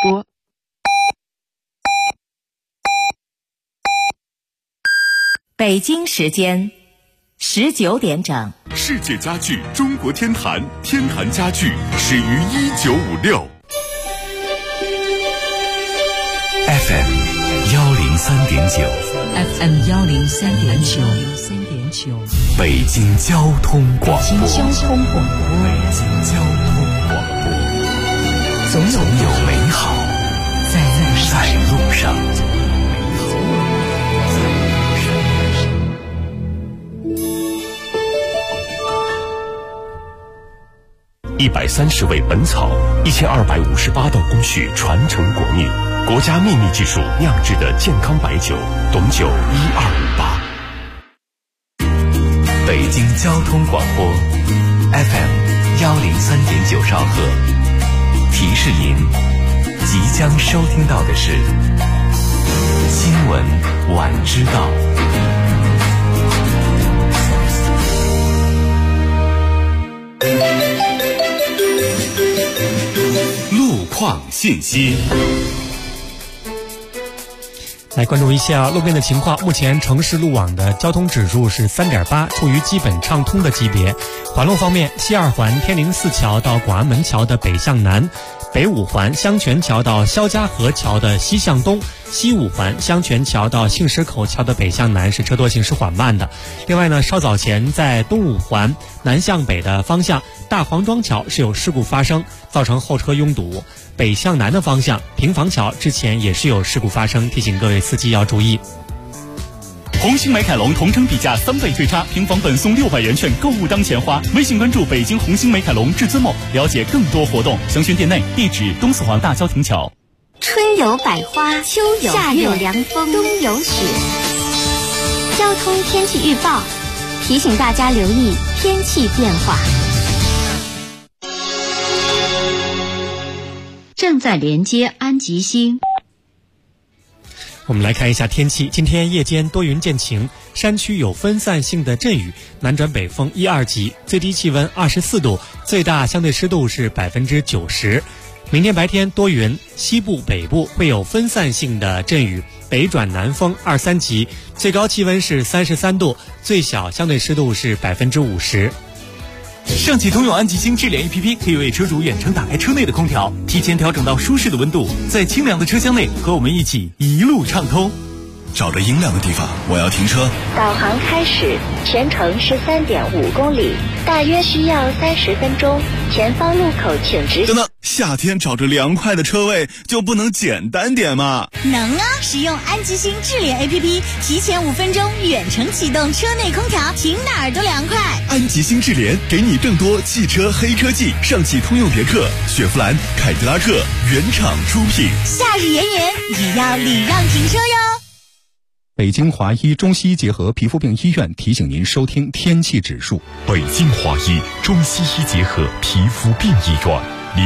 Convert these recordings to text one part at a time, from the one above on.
播。 北京时间19点整。 世界家具中国天坛，天坛家具始于1956。 FM 103.9 FM 103.9 北京交通广播。 北京交通广播，总有美好在路上。 130味本草，1258道工序传承国韵，国家秘密技术酿制的健康白酒，董酒1258。 北京交通广播 FM 103.9兆赫，提示您即将收听到的是新闻晚知道。 路况信息， 来关注一下路面的情况。目前城市路网的交通指数是 3.8， 处于基本畅通的级别。环路方面，西二环天宁寺桥到广安门桥的北向南，北五环香泉桥到肖家河桥的西向东，西五环香泉桥到杏石口桥的北向南是车多行驶缓慢的。另外呢，稍早前在东五环南向北的方向大黄庄桥是有事故发生，造成后车拥堵。北向南的方向平房桥之前也是有事故发生，提醒各位司机要注意。 红星美凯龙同城比价3倍退差，平房本送600元券，购物当钱花。微信关注北京红星美凯龙至尊梦，了解更多活动。详询店内，地址东四环大郊亭桥。 春有百花，秋有夏有凉风，冬有雪。交通天气预报提醒大家留意天气变化。 正在连接安吉星。 我们来看一下天气，今天夜间多云见晴，山区有分散性的阵雨，南转北风1、2级，最低气温24度，最大相对湿度是90%。明天白天多云，西部北部会有分散性的阵雨，北转南风2、3级，最高气温是33度，最小相对湿度是50%。 上汽通用安吉星智联 APP 可以为车主远程打开车内的空调，提前调整到舒适的温度，在清凉的车厢内和我们一起一路畅通。 找着阴凉的地方，我要停车。 导航开始，全程是3.5公里，大约需要30分钟。前方路口请直。 等等，夏天找着凉快的车位就不能简单点吗？ 能啊！使用安吉星智联 APP， 提前5分钟远程启动车内空调，停哪儿都凉快。 安吉星智联给你更多汽车黑科技，上汽通用别克、雪佛兰、凯迪拉克原厂出品。 夏日炎炎，也要礼让停车哟。 北京华医中西医结合皮肤病医院提醒您收听天气指数。 北京华医中西医结合皮肤病医院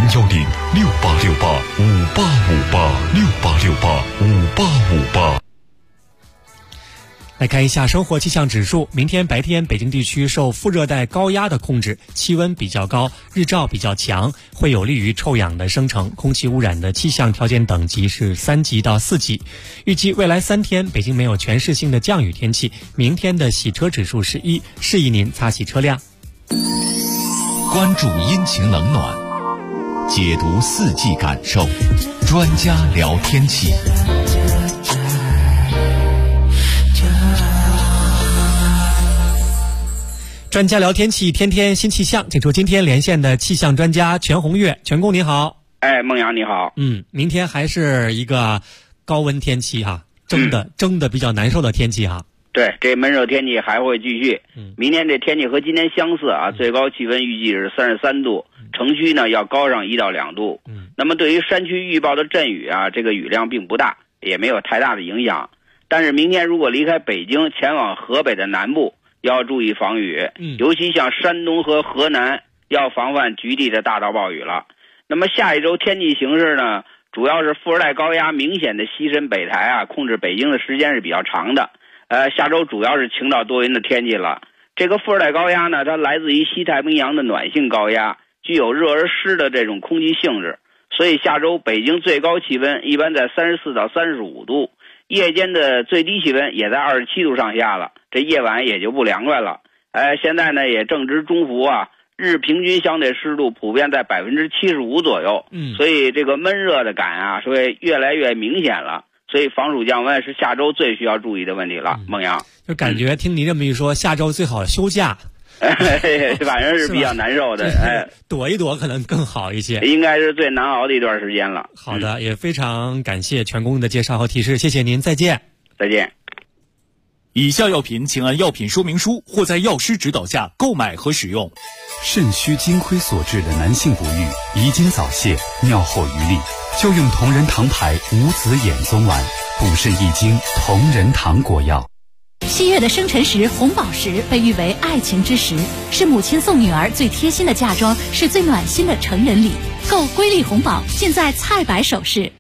，0106868585858，68685858。 来看一下生活气象指数，明天白天北京地区受副热带高压的控制，气温比较高，日照比较强，会有利于臭氧的生成，空气污染的气象条件等级是3级到4级。预计未来3天北京没有全市性的降雨天气，明天的洗车指数是1，适宜您擦洗车辆。 关注阴晴冷暖，解读四季感受，专家聊天气。 专家聊天气，天天新气象，请出今天连线的气象专家全红月。全工你好。 孟阳你好。 明天还是一个高温天气哈，蒸的比较难受的天气哈。 对，这闷热天气还会继续。明天这天气和今天相似啊，最高气温预计是33度，城区呢要高上1到2度。那么对于山区预报的阵雨啊，这个雨量并不大，也没有太大的影响。但是明天如果离开北京前往河北的南部，要注意防雨，尤其像山东和河南要防范局地的大到暴雨了。那么下一周天气形势呢，主要是副热带高压明显的西伸北抬啊，控制北京的时间是比较长的。下周主要是晴到多云的天气了。这个副热带高压呢，它来自于西太平洋的暖性高压，具有热而湿的这种空气性质， 所以下周北京最高气温一般在34到35度，夜间的最低气温也在27度上下了，这夜晚也就不凉快了。现在呢也正值中伏啊，日平均相对湿度普遍在75%左右，所以这个闷热的感啊是会越来越明显了。所以防暑降温是下周最需要注意的问题了，孟阳。 就感觉听你这么一说，下周最好休假。 反正是比较难受的， 躲一躲可能更好一些， 应该是最难熬的一段时间了。 好的，也非常感谢全公的介绍和提示，谢谢您，再见。 再见。 以下药品请按药品说明书或在药师指导下购买和使用。 肾虚精亏所致的男性不育、遗精早泄、尿后余力，就用同仁堂牌无子衍宗丸，补肾益精，同仁堂果药。 7月的生辰石红宝石被誉为爱情之石，是母亲送女儿最贴心的嫁妆，是最暖心的成人礼。购瑰丽红宝尽在菜百首饰。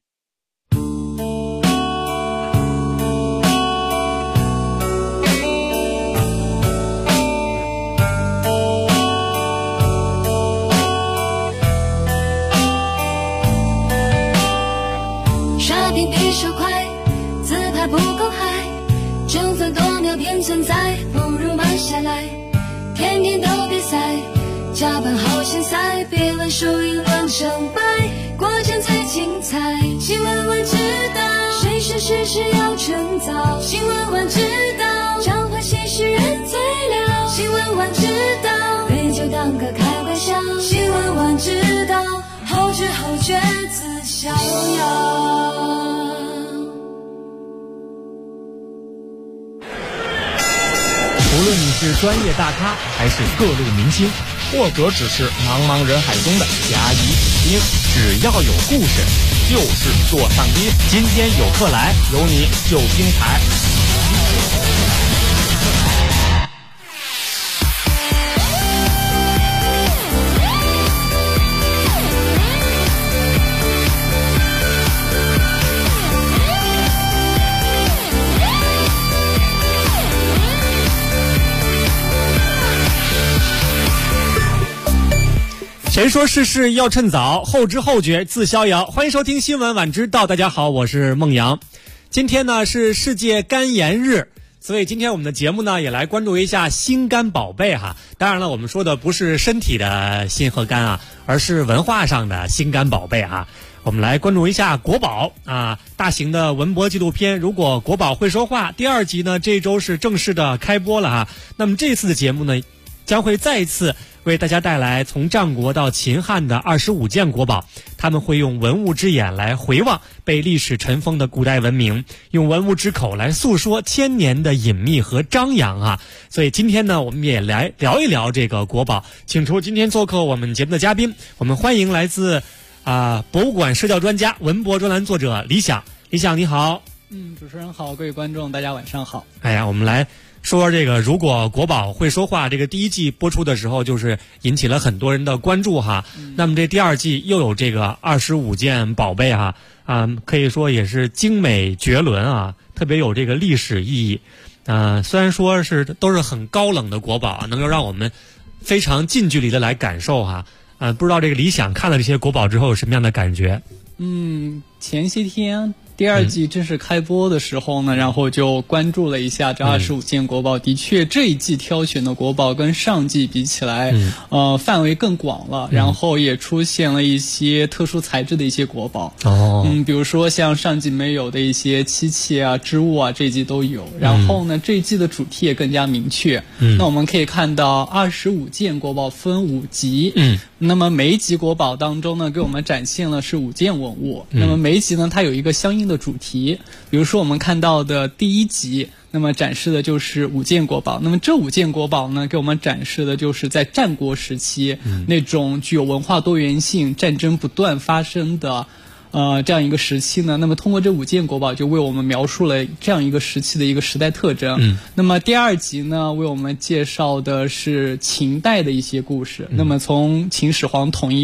刷屏比手快，自拍不够嗨，争分夺秒便存在，不如慢下来，天天都比赛，加班好现在，别问输赢论成败，过程最精彩。新闻晚知道，谁是事实要趁早。新闻晚知道，常欢喜事人最了。新闻晚知道，杯酒当歌开玩笑。新闻晚知道，后知后觉自逍遥。 无论你是专业大咖还是各路明星，或者只是茫茫人海中的甲乙丙丁，只要有故事就是座上宾。今天有客来，有你就精彩。 谁说事事要趁早，后知后觉自逍遥。欢迎收听新闻晚知道，大家好，我是孟阳。今天呢是世界肝炎日，所以今天我们的节目呢也来关注一下心肝宝贝哈。当然了，我们说的不是身体的心和肝啊，而是文化上的心肝宝贝啊。我们来关注一下国宝啊，大型的文博纪录片《如果国宝会说话》第2集呢，这周是正式的开播了哈。那么这次的节目呢，将会再一次为大家带来从战国到秦汉的25件国宝，他们会用文物之眼来回望被历史尘封的古代文明，用文物之口来诉说千年的隐秘和张扬啊！所以今天呢，我们也来聊一聊这个国宝，请出今天做客我们节目的嘉宾，我们欢迎来自博物馆社教专家、文博专栏作者李想。李想你好。 主持人好，各位观众大家晚上好。 哎呀，我们来说这个如果国宝会说话，这个第1季播出的时候就是引起了很多人的关注哈。那么这第2季又有这个25件宝贝哈可以说也是精美绝伦啊，特别有这个历史意义。虽然说都是很高冷的国宝啊，能够让我们非常近距离的来感受哈。不知道这个理想看了这些国宝之后有什么样的感觉？ 前些天第2季正式开播的时候呢，然后就关注了一下这25件国宝。的确，这一季挑选的国宝跟上季比起来，范围更广了，然后也出现了一些特殊材质的一些国宝。比如说像上季没有的一些漆器啊、织物啊，这一季都有。然后呢，这一季的主题也更加明确。那我们可以看到25件国宝分5集。那么每一集国宝当中呢，给我们展现了是5件文物。那么每一集呢，它有一个相应的主题。比如说我们看到的第1集，那么展示的就是5件国宝。那么这5件国宝呢，给我们展示的就是在战国时期那种具有文化多元性、战争不断发生的这样一个时期呢。那么通过这5件国宝就为我们描述了这样一个时期的一个时代特征。那么第2集呢，为我们介绍的是秦代的一些故事。那么从秦始皇统一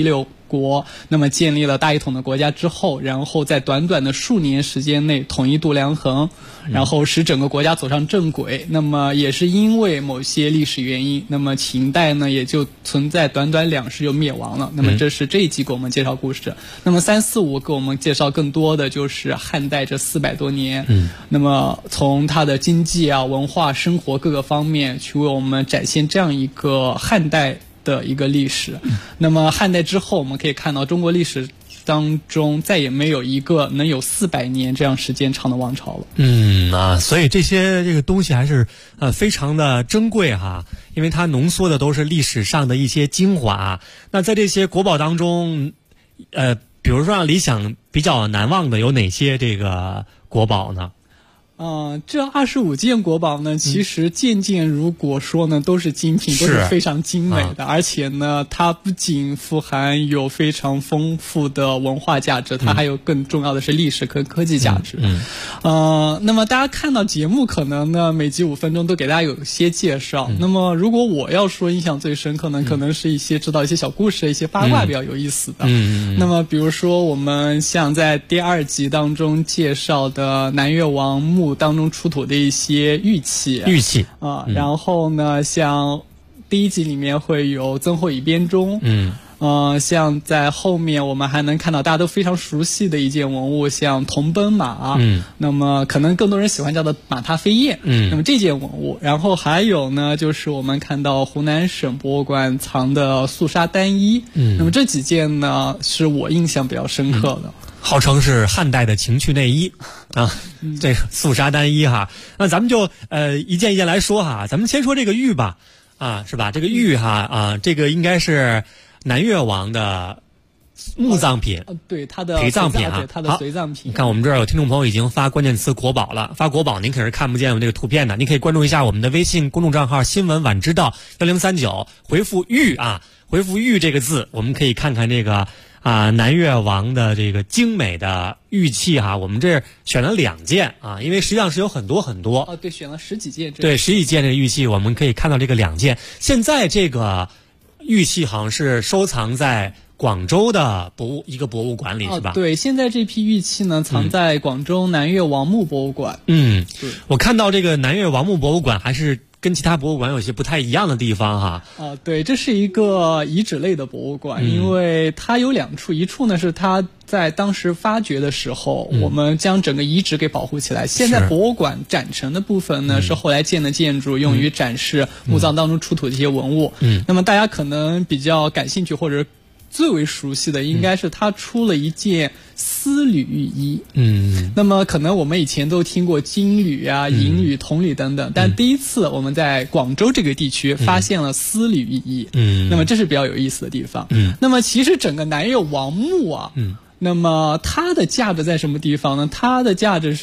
国那么建立了大一统的国家之后，然后在短短的数年时间内统一度量衡，然后使整个国家走上正轨。那么也是因为某些历史原因，那么秦代呢也就存在短短2世就灭亡了。那么这是这一集给我们介绍故事。那么3、4、5给我们介绍更多的就是汉代这400多年，那么从它的经济啊、文化、生活各个方面去为我们展现这样一个汉代的一个历史。那么汉代之后，我们可以看到中国历史当中再也没有一个能有400年这样时间长的王朝了。 所以这个东西还是非常的珍贵哈，因为它浓缩的都是历史上的一些精华。那在这些国宝当中，比如说让李想比较难忘的有哪些这个国宝呢？ 这25件国宝呢，其实件件如果说呢都是精品，都是非常精美的，而且呢它不仅富含有非常丰富的文化价值，它还有更重要的是历史和科技价值。那么大家看到节目可能呢每集5分钟都给大家有一些介绍，那么如果我要说印象最深刻呢，可能是知道一些小故事、一些八卦比较有意思的。那么比如说我们像在第2集当中介绍的南越王墓当中出土的一些玉器然后呢像第1集里面会有曾侯乙编钟，像在后面我们还能看到大家都非常熟悉的一件文物，像铜奔马，那么可能更多人喜欢叫的马踏飞燕，那么这件文物，然后还有呢就是我们看到湖南省博物馆藏的素纱单衣，那么这几件呢是我印象比较深刻的。 号称是汉代的情趣内衣这素纱单衣哈。那咱们就一件一件来说哈。咱们先说这个玉吧，是吧？这个玉哈这个应该是南越王的墓葬品， 对，他的陪葬品对，他的随葬品。 你看我们这儿有听众朋友已经发关键词国宝了，发国宝您可是看不见我这个图片的，您可以关注一下我们的微信公众账号新闻晚知道1039，回复玉回复玉这个字，我们可以看看这个南越王的这个精美的玉器哈。我们这选了2件因为实际上是有很多很多对，选了10几件。 对，10几件这个玉器，我们可以看到这个2件。现在这个玉器好像是收藏在广州的一个博物馆里，是吧？ 对，现在这批玉器呢藏在广州南越王墓博物馆。 对，我看到这个南越王墓博物馆还是跟其他博物馆有些不太一样的地方哈。 对，这是一个遗址类的博物馆，因为它有2处，一处呢是它在当时发掘的时候，我们将整个遗址给保护起来。现在博物馆展陈的部分呢，是后来建的建筑，用于展示墓葬当中出土的一些文物。那么大家可能比较感兴趣或者最为熟悉的应该是他出了一件丝缕玉衣。那么可能我们以前都听过金缕银缕、铜缕等等，但第一次我们在广州这个地区发现了丝缕玉衣。那么这是比较有意思的地方。那么其实整个南越王墓那么它的价值在什么地方呢？它的价值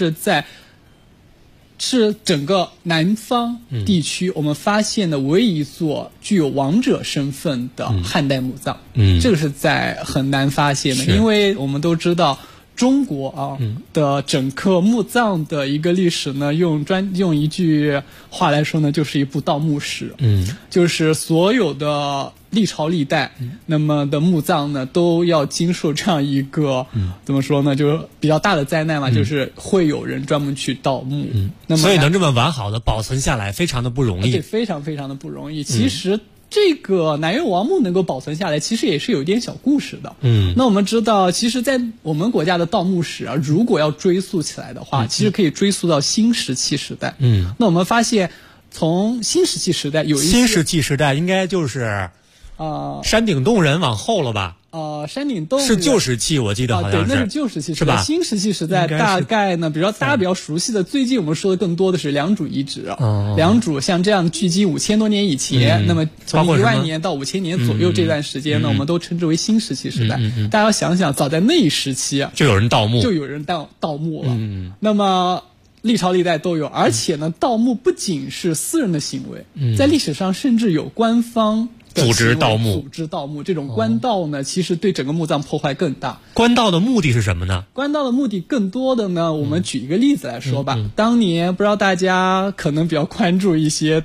是整个南方地区我们发现的唯一一座具有王者身份的汉代墓葬。这个是在很难发现的，因为我们都知道中国的整个墓葬的一个历史呢，用一句话来说呢，就是一部盗墓史。就是所有的历朝历代那么的墓葬呢都要经受这样一个怎么说呢，就是比较大的灾难嘛，就是会有人专门去盗墓。那么所以能这么完好的保存下来非常的不容易。 对，非常非常的不容易。其实这个南越王墓能够保存下来，其实也是有一点小故事的。那我们知道，其实在我们国家的盗墓史如果要追溯起来的话，其实可以追溯到新石器时代。那我们发现从新石器时代有一些新石器时代应该就是山顶洞人往后了吧？ 山顶洞是旧石器，我记得好像是。 对，那是旧石器时代， 是吧？ 新石器时代大概呢，比如说大家比较熟悉的，最近我们说的更多的是良渚遗址。良渚像这样距今5000多年以前，那么从10000年到5000年左右这段时间呢，我们都称之为新石器时代。大家要想想，早在那一时期就有人盗墓了。那么历朝历代都有，而且呢，盗墓不仅是私人的行为，在历史上甚至有官方组织盗墓， 这种官盗呢，其实对整个墓葬破坏更大。 官盗的目的是什么呢？ 官盗的目的更多的呢，我们举一个例子来说吧。当年不知道大家可能比较关注一些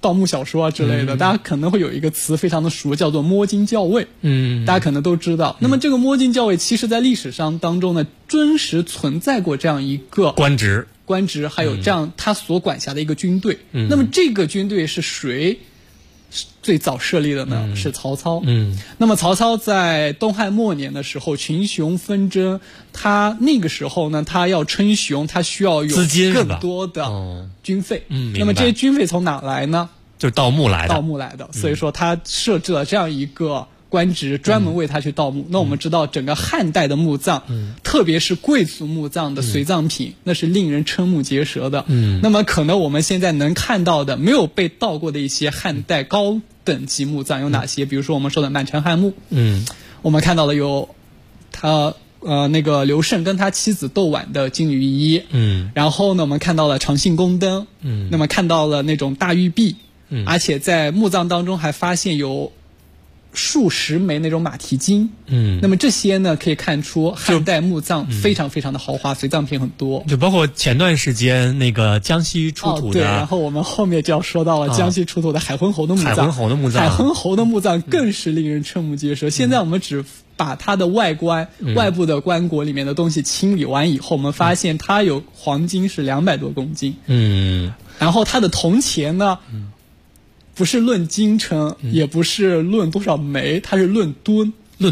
盗墓小说啊之类的，大家可能会有一个词非常的熟，叫做摸金校尉。大家可能都知道。那么这个摸金校尉，其实在历史上当中呢，真实存在过这样一个官职， 还有这样他所管辖的一个军队。那么这个军队是谁最早设立的呢？是曹操。那么曹操在东汉末年的时候，群雄纷争，他那个时候呢，他要称雄，他需要有更多的军费。那么这些军费从哪来呢？ 就是盗墓来的。所以说他设置了这样一个官职，专门为他去盗墓。那我们知道，整个汉代的墓葬，特别是贵族墓葬的随葬品，那是令人瞠目结舌的。那么可能我们现在能看到的没有被盗过的一些汉代高等级墓葬有哪些？比如说我们说的满城汉墓。我们看到了有他那个刘胜跟他妻子窦婉的金缕衣。然后呢，我们看到了长信宫灯。那么看到了那种大玉璧。而且在墓葬当中还发现有数十枚那种马蹄金。那么这些呢，可以看出汉代墓葬非常非常的豪华，随葬品很多。 就包括前段时间那个江西出土的， 对，然后我们后面就要说到了江西出土的海昏侯的墓葬。 海昏侯的墓葬更是令人瞠目结舌。现在我们只把它的外观、外部的棺椁里面的东西清理完以后，我们发现它有黄金是200多公斤。然后它的铜钱呢，不是论斤称，也不是论多少枚，它是论吨。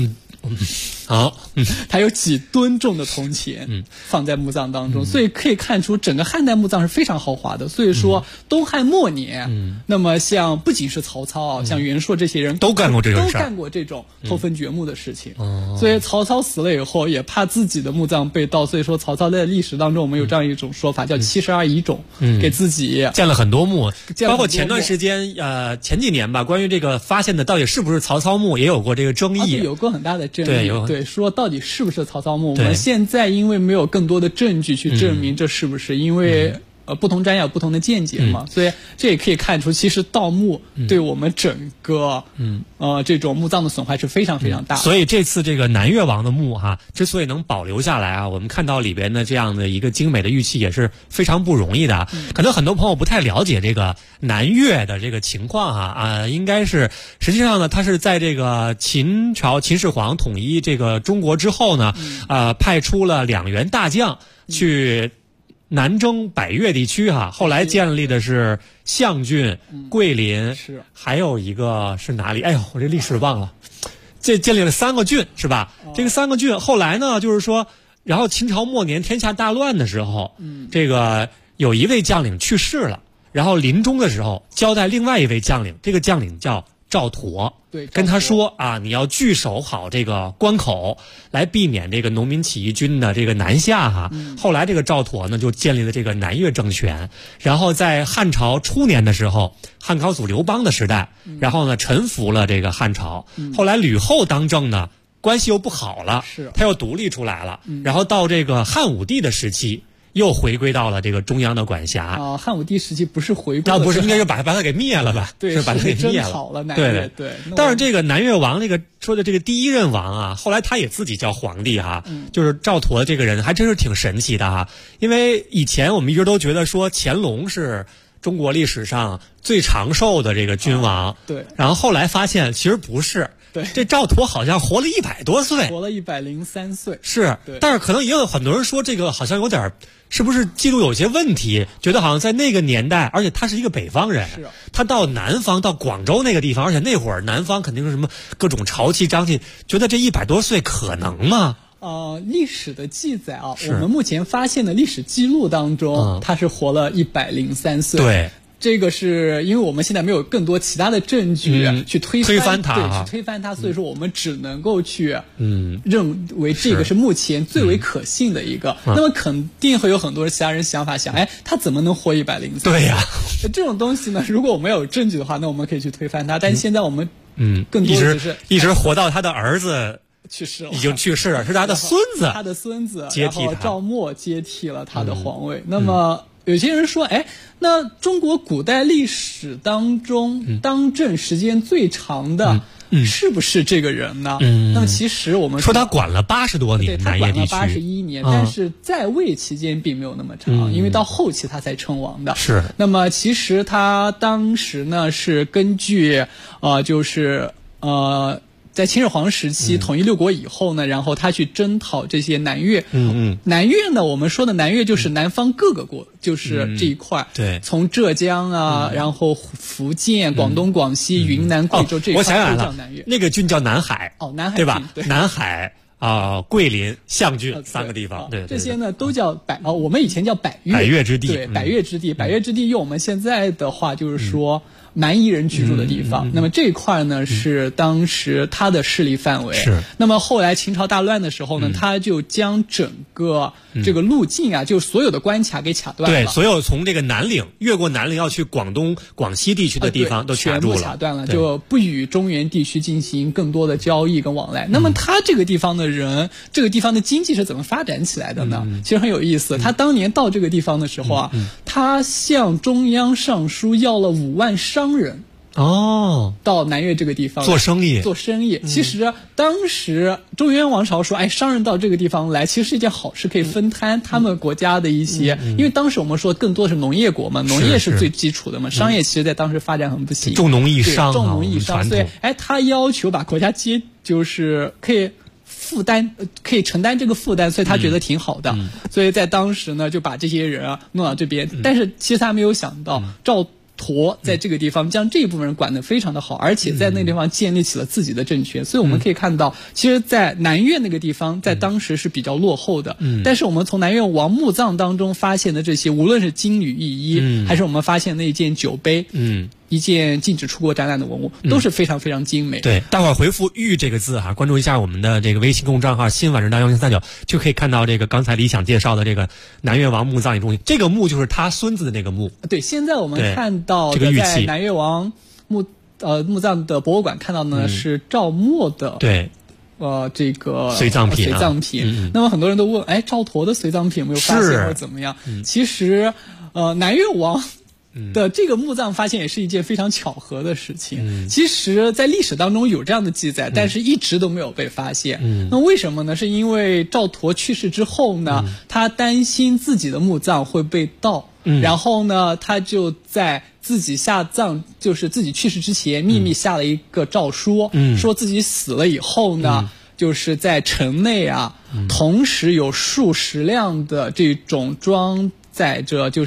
它有几吨重的铜钱放在墓葬当中，所以可以看出整个汉代墓葬是非常豪华的。所以说东汉末年，那么像不仅是曹操像袁术这些人都干过这种偷坟掘墓的事情。所以曹操死了以后，也怕自己的墓葬被盗，所以说曹操在历史当中我们有这样一种说法，叫72遗冢，给自己建了很多墓。包括前段时间前几年吧，关于这个发现的到底是不是曹操墓，也有过这个争议， 有过很大的争议。对，说到底是不是曹操墓？我们现在因为没有更多的证据去证明这是不是，因为不同专业有不同的见解嘛，所以这也可以看出，其实盗墓对我们整个这种墓葬的损坏是非常非常大的。 所以这次这个南越王的墓之所以能保留下来我们看到里边的这样的一个精美的玉器也是非常不容易的。可能很多朋友不太了解这个南越的这个情况应该是实际上呢，他是在这个秦始皇统一这个中国之后呢，派出了2员大将去南征百越地区后来建立的是象郡、桂林，还有一个是哪里？哎呦，我这历史忘了。这建立了3个郡是吧？这个3个郡后来呢，就是说，然后秦朝末年天下大乱的时候，这个有一位将领去世了，然后临终的时候交代另外一位将领，这个将领叫赵佗。跟他说你要据守好这个关口，来避免这个农民起义军的这个南下后来这个赵佗呢，就建立了这个南越政权，然后在汉朝初年的时候，汉高祖刘邦的时代，然后呢臣服了这个汉朝。后来吕后当政呢，关系又不好了，他又独立出来了，然后到这个汉武帝的时期，又回归到了这个中央的管辖。 汉武帝时期不是回归， 不是应该是把他给灭了吧？ 对， 是把他给灭了。对。但是这个南越王这个说的这个第一任王后来他也自己叫皇帝就是赵佗这个人还真是挺神奇的因为以前我们一直都觉得说乾隆是中国历史上最长寿的这个君王， 对。 然后后来发现其实不是。 对， 这赵佗好像活了100多岁， 活了103岁。 是，但是可能也有很多人说这个好像有点，是不是记录有些问题？觉得好像在那个年代，而且他是一个北方人，他到南方到广州那个地方，而且那会儿南方肯定是什么各种潮气瘴气，觉得这100多岁可能吗？ 历史的记载我们目前发现的历史记录当中，他是活了103岁。 对。 这个是因为我们现在没有更多其他的证据去推翻它，去推翻它，所以说我们只能够去认为这个是目前最为可信的一个。那么肯定会有很多其他人想法想，他怎么能活103岁？ 对呀， 这种东西呢，如果我们有证据的话，那我们可以去推翻它。但是现在我们更多的是一直活到他的儿子去世了， 已经去世了，是他的孙子，接替他， 然后赵默接替了他的皇位。那么有些人说，那中国古代历史当中当政时间最长的是不是这个人呢？那么其实我们说他管了80多年， 对，他管了81年，但是在位期间并没有那么长，因为到后期他才称王的。 是。 那么其实他当时呢是根据在秦始皇时期统一六国以后呢，然后他去征讨这些南越。南越呢，我们说的南越就是南方各个国，就是这一块。 对。从浙江啊，然后福建、广东、广西、云南、贵州这一块都叫南越。 那个郡叫南海。 南海对吧？ 对， 南海。桂林、象郡3个地方，对， 这些呢都叫我们以前叫百越。 百越之地， 对，百越之地，百越之地用我们现在的话就是说蛮夷人居住的地方。那么这一块呢是当时他的势力范围。 是。 那么后来秦朝大乱的时候呢，他就将整个这个路径啊，就所有的关卡给卡断了。 对，所有从这个南岭越过南岭要去广东、广西地区的地方都卡住了， 全部卡断了，就不与中原地区进行更多的交易跟往来。那么他这个地方的人，这个地方的经济是怎么发展起来的呢？其实很有意思。他当年到这个地方的时候啊，他向中央上书要了5万商人。到南越这个地方做生意。 其实当时中原王朝说，商人到这个地方来，其实是一件好事，可以分摊他们国家的一些，因为当时我们说更多是农业国嘛，农业是最基础的嘛，商业其实在当时发展很不行， 重农抑商， 所以他要求把国家就是可以可以承担这个负担，所以他觉得挺好的，所以在当时呢就把这些人弄到这边，但是其实他没有想到赵佗在这个地方将这一部分人管得非常的好，而且在那个地方建立起了自己的政权。所以我们可以看到，其实在南越那个地方在当时是比较落后的，但是我们从南越王墓葬当中发现的这些，无论是金缕玉衣，还是我们发现那一件酒杯，一件禁止出国展览的文物，都是非常非常精美。 对，大伙儿回复“玉”这个字关注一下我们的这个微信公众账号“新晚人大1039”，就可以看到这个刚才李想介绍的这个南越王墓葬中心。这个墓就是他孙子的那个墓。 对，现在我们看到的在南越王墓葬的博物馆看到的呢是赵默的。 对。 这个随葬品。 那么很多人都问，赵佗的随葬品有没有发现或者怎么样？其实，南越王的这个墓葬发现也是一件非常巧合的事情。其实在历史当中有这样的记载，但是一直都没有被发现。那为什么呢？是因为赵佗去世之后呢，他担心自己的墓葬会被盗，然后呢他就在自己下葬，就是自己去世之前秘密下了一个诏书，说自己死了以后呢，就是在城内同时有数十辆的这种装载着就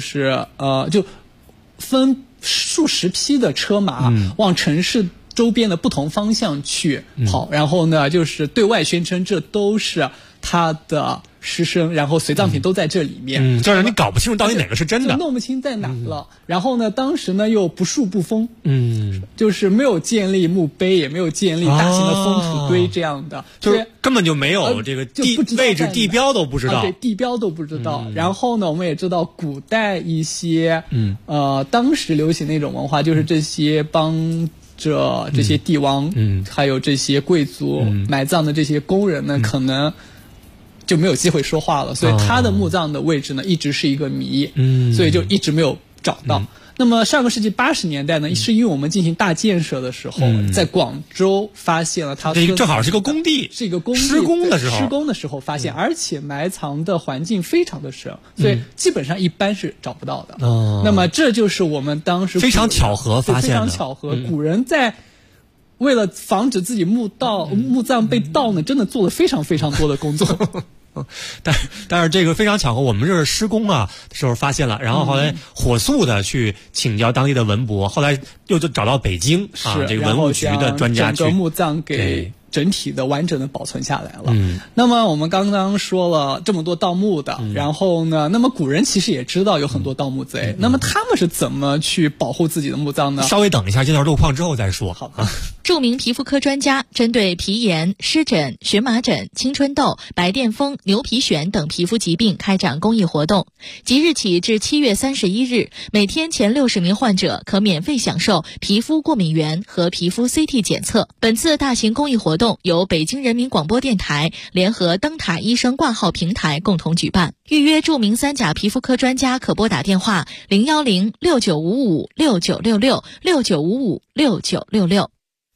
分数十匹的车马往城市周边的不同方向去跑，然后呢就是对外宣称这都是他的尸身，然后随葬品都在这里面， 就让你搞不清楚到底哪个是真的， 就弄不清在哪了。然后呢，当时呢又不树不封，就是没有建立墓碑，也没有建立大型的封土堆这样的， 就是根本就没有这个位置地标都不知道， 对，地标都不知道。然后呢，我们也知道古代一些当时流行的一种文化，就是这些帮着这些帝王，还有这些贵族埋葬的这些工人呢，可能就没有机会说话了，所以他的墓葬的位置呢一直是一个谜，所以就一直没有找到。那么上个世纪80年代呢，是因为我们进行大建设的时候，在广州发现了他正好是个工地， 是一个工地施工的时候发现，而且埋藏的环境非常的深，所以基本上一般是找不到的。那么这就是我们当时非常巧合发现的， 非常巧合，古人在为了防止自己墓葬被盗呢，真的做了非常非常多的工作。 但是这个非常巧合，我们这是施工的时候发现了，然后后来火速的去请教当地的文博，后来又就找到北京这个文物局的专家去整个墓葬给整体的完整的保存下来了。那么我们刚刚说了这么多盗墓的，然后呢，那么古人其实也知道有很多盗墓贼，那么他们是怎么去保护自己的墓葬呢？ 稍微等一下，这段路况之后再说。 好的。 著名皮肤科专家针对皮炎、湿疹、荨麻疹、青春痘、白癜风、牛皮癣等皮肤疾病开展公益活动。即日起至7月31日，每天前60名患者可免费享受皮肤过敏原和皮肤 CT 检测。本次大型公益活动由北京人民广播电台联合灯塔医生挂号平台共同举办。预约著名3甲皮肤科专家可拨打电话0106955696669556966。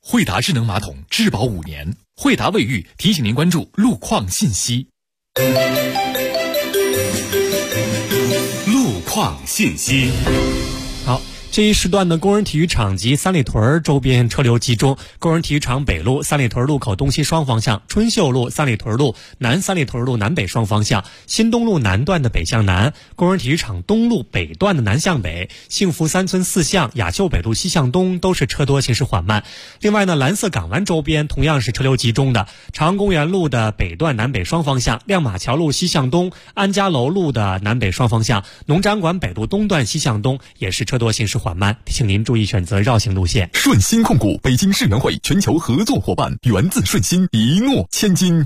惠达智能马桶质保5年。惠达卫浴提醒您关注路况信息。 路况信息。 好，这一时段的工人体育场及三里屯周边车流集中。工人体育场北路三里屯路口东西双方向，春秀路三里屯路南三里屯路南北双方向，新东路南段的北向南，工人体育场东路北段的南向北，幸福三村四巷雅秀北路西向东都是车多行驶缓慢。另外呢，蓝色港湾周边同样是车流集中的，长安公园路的北段南北双方向，亮马桥路西向东，安家楼路的南北双方向，农展馆北路东段西向东也是车多行驶缓慢，提醒您注意选择绕行路线。 顺鑫控股北京世园会全球合作伙伴，源自顺鑫，一诺千金。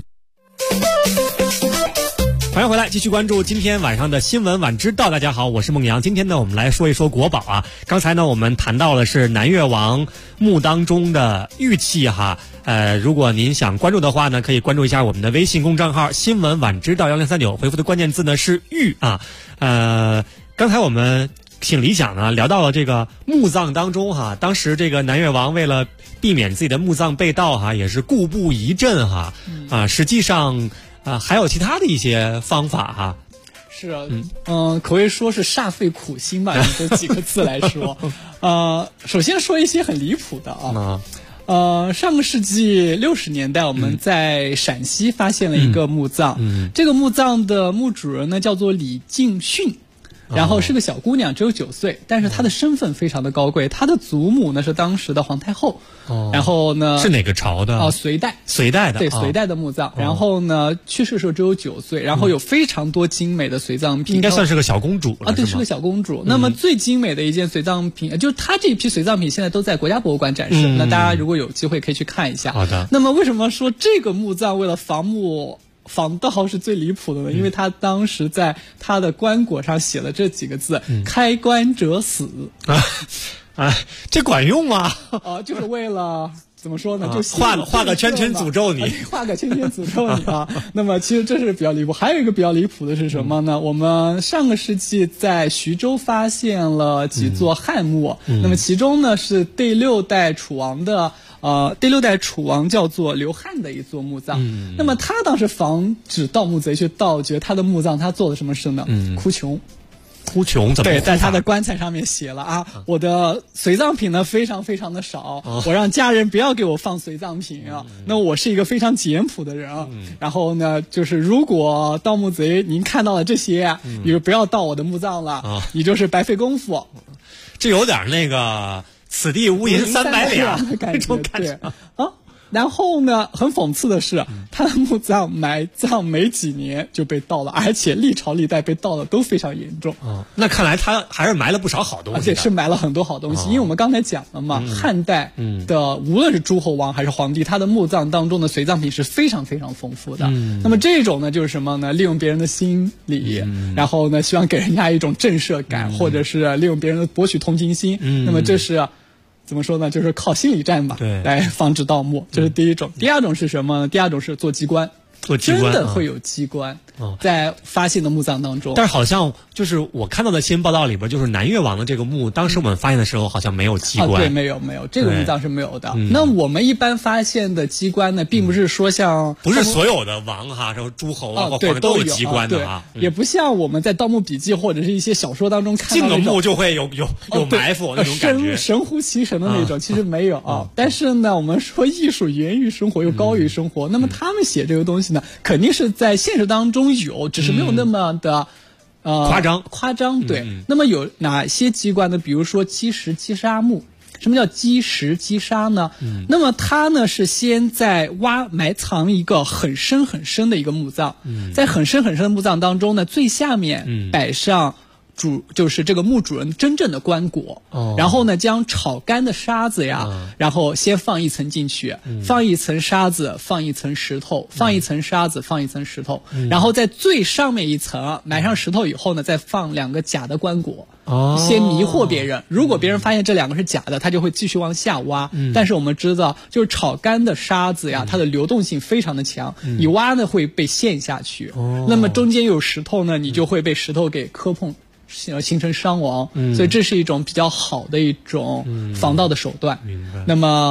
欢迎回来，继续关注今天晚上的新闻晚知道。大家好，我是孟阳。今天呢，我们来说一说国宝啊。刚才呢，我们谈到了是南越王墓当中的玉器哈。如果您想关注的话呢，可以关注一下我们的微信公众号新闻晚知道1039，回复的关键字呢是玉啊。刚才我们请理想呢聊到了这个墓葬当中哈，当时这个南越王为了避免自己的墓葬被盗哈，也是故布疑阵哈。实际上还有其他的一些方法哈。 是啊，可谓说是煞费苦心吧，用这几个字来说。首先说一些很离谱的啊。上个世纪60年代，我们在陕西发现了一个墓葬，这个墓葬的墓主人呢叫做李敬训。然后是个小姑娘，只有9岁，但是她的身份非常的高贵，她的祖母呢是当时的皇太后。然后呢是哪个朝的？ 隋代的， 对， 隋代的墓葬。然后呢去世的时候只有9岁，然后有非常多精美的隋葬品， 应该算是个小公主了对，是个小公主。那么最精美的一件隋葬品，就是她这一批隋葬品现在都在国家博物馆展示，那大家如果有机会可以去看一下。 好的。 那么为什么说这个墓葬为了防盗是最离谱的呢？因为他当时在他的棺椁上写了这几个字：开棺者死。 这管用吗？ 就是为了怎么说呢？就画个圈圈诅咒你， 画个圈圈诅咒你啊！那么其实这是比较离谱。还有一个比较离谱的是什么呢？我们上个世纪在徐州发现了几座汉墓，那么其中呢是第6代楚王的。第6代楚王叫做刘汉的一座墓葬。那么他当时防止盗墓贼去盗掘他的墓葬，他做了什么事呢？哭穷怎么对，在他的棺材上面写了我的随葬品呢非常非常的少，我让家人不要给我放随葬品啊。那我是一个非常简朴的人啊。然后呢，就是如果盗墓贼您看到了这些，你就不要盗我的墓葬了，你就是白费功夫。 这有点那个此地无银300两的感觉，对啊。然后呢，很讽刺的是，他的墓葬埋葬没几年就被盗了，而且历朝历代被盗的都非常严重。 那看来他还是埋了不少好东西， 而且是埋了很多好东西。因为我们刚才讲了嘛，汉代的无论是诸侯王还是皇帝，他的墓葬当中的随葬品是非常非常丰富的。那么这种呢，就是什么呢？利用别人的心理，然后呢，希望给人家一种震慑感，或者是利用别人的博取同情心。那么这是。怎么说呢？就是靠心理战吧，来防止盗墓，这是第一种。第二种是什么呢？第二种是做机关，真的会有机关在发现的墓葬当中。 但是好像就是我看到的新闻报道里边，就是南越王的这个墓，当时我们发现的时候好像没有机关。 对，没有，这个墓葬是没有的。那我们一般发现的机关呢，并不是说像不是所有的王哈，什么诸侯或皇帝都有机关的啊， 也不像我们在《盗墓笔记》或者是一些小说当中看到进了墓就会有埋伏那种感觉， 神乎其神的那种，其实没有啊。但是呢，我们说艺术源于生活，又高于生活。那么他们写这个东西呢，肯定是在现实当中有，只是没有那么的夸张。对。那么有哪些机关呢？比如说积石积沙墓。什么叫积石积沙呢？那么它呢是先在埋藏一个很深很深的一个墓葬，在很深很深的墓葬当中呢，最下面摆上就是这个墓主人真正的棺椁，然后呢将炒干的沙子呀，然后先放一层进去，放一层沙子，放一层石头，放一层沙子，放一层石头，然后在最上面一层埋上石头以后呢，再放2个假的棺椁。先迷惑别人，如果别人发现这2个是假的，他就会继续往下挖。但是我们知道，就是炒干的沙子呀，它的流动性非常的强，你挖呢会被陷下去。那么中间有石头呢，你就会被石头给磕碰，形成伤亡。所以这是一种比较好的一种防盗的手段。那么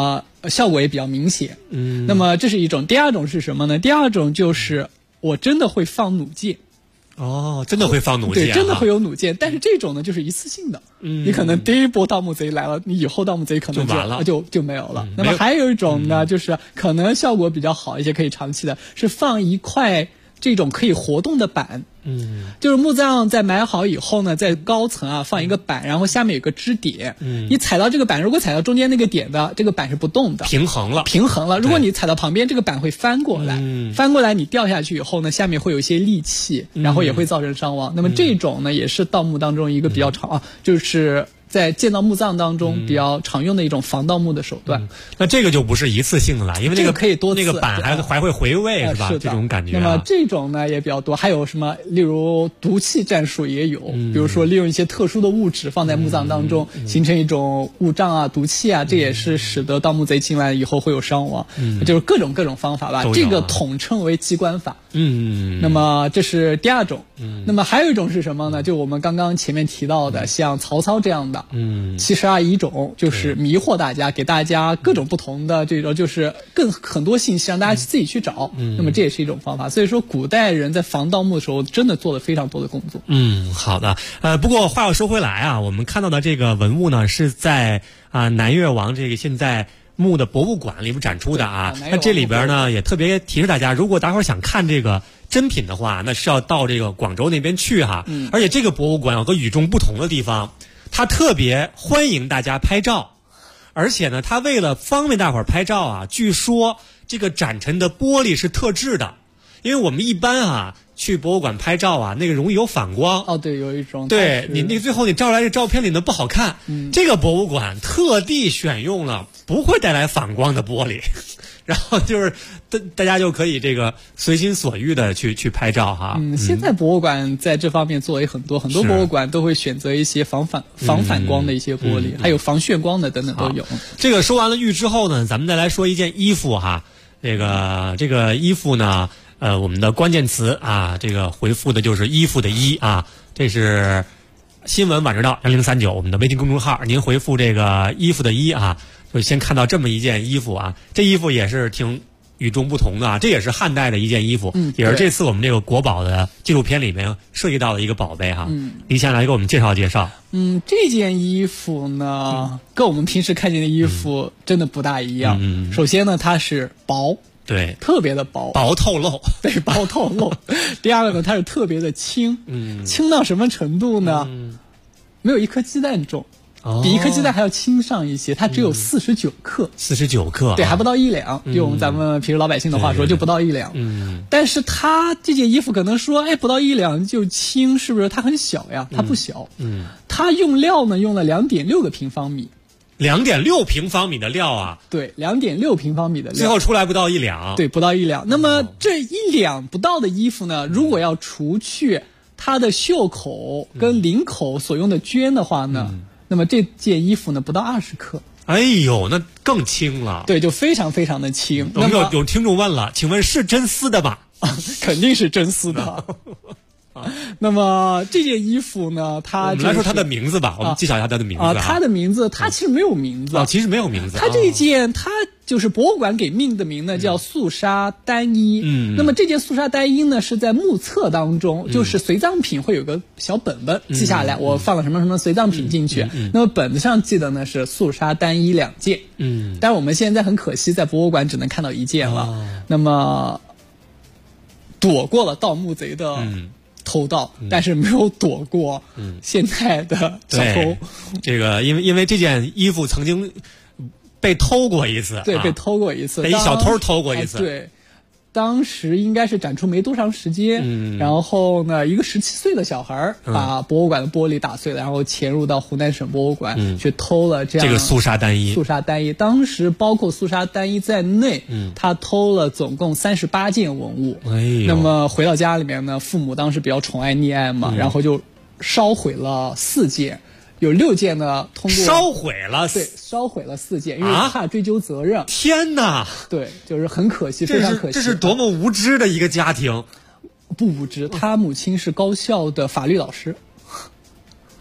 效果也比较明显。那么这是一种。第二种是什么呢？第二种就是我真的会放弩箭。 真的会放弩箭， 对，真的会有弩箭，但是这种呢就是一次性的，你可能第一波盗墓贼来了，你以后盗墓贼可能就完了， 就没有了。那么还有一种呢，就是可能效果比较好一些，可以长期的，是放一块这种可以活动的板。就是墓葬在埋好以后呢，在高层放一个板，然后下面有个支点。你踩到这个板，如果踩到中间那个点的，这个板是不动的， 平衡了。 如果你踩到旁边，这个板会翻过来，翻过来你掉下去以后呢，下面会有一些戾气，然后也会造成伤亡。那么这种呢，也是盗墓当中一个比较就是在建造墓葬当中比较常用的一种防盗墓的手段。 那这个就不是一次性的了，因为这个可以多次， 那个板还会回位，是吧？这种感觉。 那么这种呢也比较多，还有什么？例如毒气战术也有，比如说利用一些特殊的物质放在墓葬当中，形成一种雾障啊、毒气啊，这也是使得盗墓贼进来以后会有伤亡。就是各种方法吧，这个统称为机关法。那么这是第二种。那么还有一种是什么呢？就我们刚刚前面提到的，像曹操这样的72遗种，就是迷惑大家，给大家各种不同的这种，就是很多信息让大家自己去找。那么这也是一种方法。所以说古代人在防盗墓的时候真的做了非常多的工作。 好的。不过话要说回来啊，我们看到的这个文物呢是在南越王这个现在墓的博物馆里面展出的啊。那这里边呢也特别提示大家，如果大伙儿想看这个真品的话，那是要到这个广州那边去哈。而且这个博物馆有个与众不同的地方，它特别欢迎大家拍照，而且呢，它为了方便大伙儿拍照啊，据说这个展陈的玻璃是特制的，因为我们一般去博物馆拍照那个容易有反光。 对，有一种。 对，你那最后你照出来这照片里呢不好看。这个博物馆特地选用了不会带来反光的玻璃。然后就是大家就可以这个随心所欲的去拍照哈。 现在博物馆在这方面做也很多博物馆都会选择一些防反光的一些玻璃，还有防眩光的等等都有。 这个说完了玉之后呢，咱们再来说一件衣服哈。这个衣服呢，我们的关键词这个回复的就是衣服的衣啊。这是新闻晚知道1039我们的微信公众号，您回复这个衣服的衣就先看到这么一件衣服这衣服也是挺与众不同的这也是汉代的一件衣服，也是这次我们这个国宝的纪录片里面涉及到的一个宝贝李先来给我们介绍介绍。 这件衣服呢，跟我们平时看见的衣服真的不大一样。首先呢，它是薄， 对， 特别的薄， 薄透露， 对，薄透露。第二个呢，它是特别的轻，轻到什么程度呢？没有一颗鸡蛋重。比一颗鸡蛋还要轻上一些，它只有49克 ，49克， 对，还不到1两，用咱们平时老百姓的话说，就不到1两。但是它这件衣服可能说，不到1两就轻，是不是？它很小呀，它不小。它用料呢，用了2.6个平方米 ，2.6平方米的料对，2.6平方米的料， 最后出来不到1两， 对，不到1两。那么这1两不到的衣服呢，如果要除去它的袖口跟领口所用的绢的话呢？那么这件衣服呢，不到20克。 哎呦，那更轻了。 对，就非常非常的轻。 有听众问了，请问是真丝的吧？ 肯定是真丝的。那么这件衣服呢，我们来说它的名字吧，我们介绍一下它的名字它的名字，它其实没有名字其实没有名字。 它这件它就是博物馆给命的名呢，叫素纱单衣。那么这件素纱单衣呢，是在目册当中，就是随葬品会有个小本本记下来，我放了什么什么随葬品进去。那么本子上记的呢是素纱单衣2件。但是我们现在很可惜，在博物馆只能看到1件了。那么躲过了盗墓贼的偷盗，但是没有躲过现在的小偷。 这个因为这件衣服曾经被偷过一次， 对，被偷过一次， 被一小偷偷过一次。 对，当时应该是展出没多长时间，然后呢，一个17岁的小孩把博物馆的玻璃打碎了，然后潜入到湖南省博物馆去偷了这个素纱单衣。 素纱单衣当时包括素纱单衣在内，他偷了总共38件文物。那么回到家里面呢，父母当时比较宠爱溺爱嘛，然后就烧毁了4件。有6件呢，通过烧毁了， 对，烧毁了4件，因为怕追究责任。 天哪！ 对，就是很可惜，非常可惜。 这是多么无知的一个家庭！ 不无知，他母亲是高校的法律老师。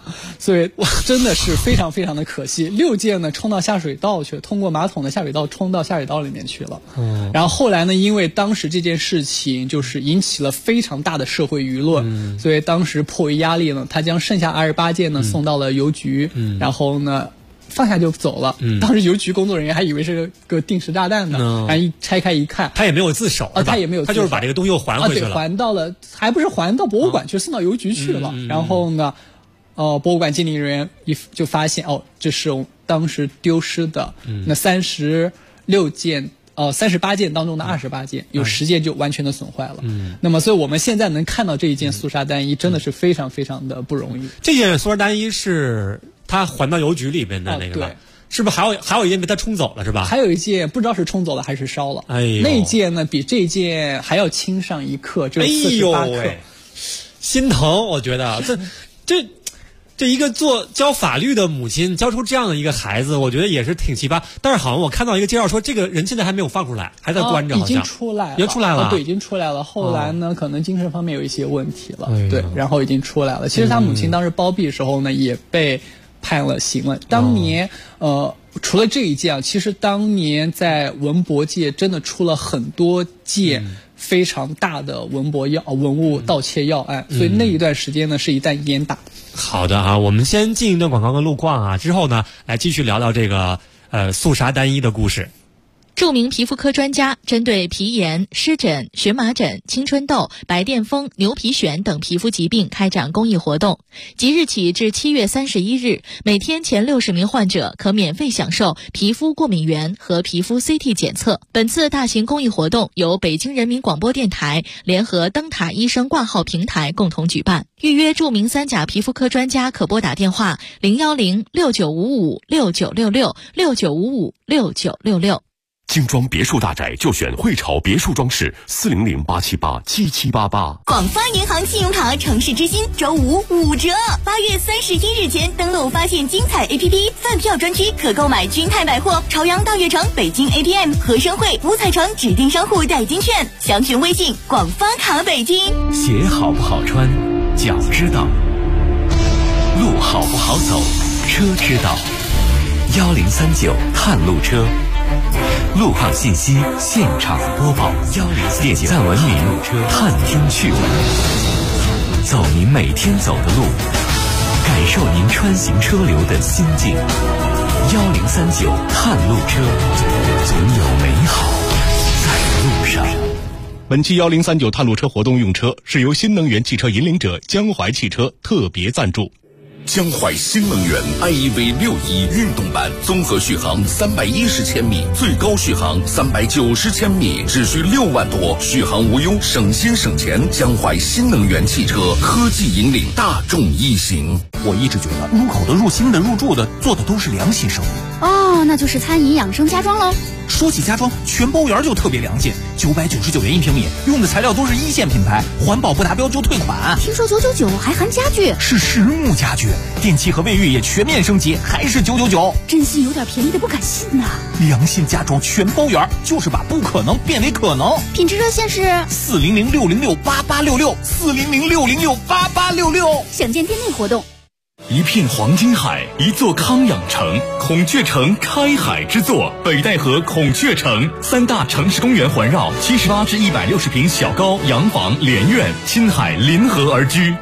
所以真的是非常非常的可惜。6件呢冲到下水道去，通过马桶的下水道冲到下水道里面去了。然后后来呢，因为当时这件事情就是引起了非常大的社会舆论，所以当时迫于压力呢，他将剩下28件呢送到了邮局，然后呢放下就走了。当时邮局工作人员还以为是个定时炸弹呢，然后一拆开一看， 他也没有自首啊， 他也没有自首， 他就是把这个东西又还回去了， 对，还到了，还不是还到博物馆去，送到邮局去了。然后呢，博物馆经理人员就发现，这是当时丢失的那38件当中的28件，有10件就完全的损坏了。那么所以我们现在能看到这一件肃杀单衣，真的是非常非常的不容易。 这件肃杀单衣是他还到邮局里边的那个吧？ 对， 是不是还有一件被他冲走了是吧？ 还有一件不知道是冲走了还是烧了。那一件呢比这件还要轻上一克，只有48克。 心疼，我觉得这一个教法律的母亲教出这样的一个孩子，我觉得也是挺奇葩。但是好像我看到一个介绍说，这个人现在还没有放出来，还在关着，好像已经出来了。对，已经出来了。后来呢，可能精神方面有一些问题了。对，然后已经出来了。其实他母亲当时包庇的时候呢，也被判了刑了。当年除了这一件，其实当年在文博界真的出了很多件非常大的文物盗窃要案，所以那一段时间呢是一旦严打。 好的啊，我们先进一段广告跟路况啊，之后呢来继续聊聊这个肃杀单衣的故事。 著名皮肤科专家针对皮炎、湿疹、荨麻疹、青春痘、白癜风、牛皮癣等皮肤疾病开展公益活动。即日起至7月31日，每天前60名患者可免费享受皮肤过敏原和皮肤 CT 检测。本次大型公益活动由北京人民广播电台联合灯塔医生挂号平台共同举办。预约著名3甲皮肤科专家可拨打电话01069556966 69556966。 精装别墅大宅就选汇潮别墅装饰，400-878-7788。 广发银行信用卡城市之星周5 5折，8月31日前登录发现精彩 APP 饭票专区，可购买君泰百货、朝阳大悦城、北京 APM、和生汇、五彩城指定商户代金券。详询微信广发卡北京。 鞋好不好穿，脚知道；路好不好走，车知道。1039探路车。路况信息现场播报，1039点赞文明，探听趣闻，走您每天走的路，感受您穿行车流的心境。1039探路车，总有美好在路上。 本期1039探路车活动用车是由新能源汽车引领者江淮汽车特别赞助。 江淮新能源 iEV 61运动版，综合续航310千米，最高续航390千米，只需6万多，续航无忧，省心省钱。江淮新能源汽车科技引领大众一行。 我一直觉得入口的、入心的、入住的，做的都是良心生意。 那就是餐饮养生家装喽。 说起家装，全包园就特别良心，999元1平米，用的材料都是1线品牌，环保不达标就退款。 听说999还含家具， 是实木家具，电器和卫浴也全面升级，还是999。 真心有点便宜的不敢信呐。 良心家装全包园，就是把不可能变为可能。 品质热线是 400-606-8866 400-606-8866。 详见店内活动。 一片黄金海，一座康养城，孔雀城开海之作，北戴河孔雀城，3大城市公园环绕，78至160平小高洋房连院，亲海临河而居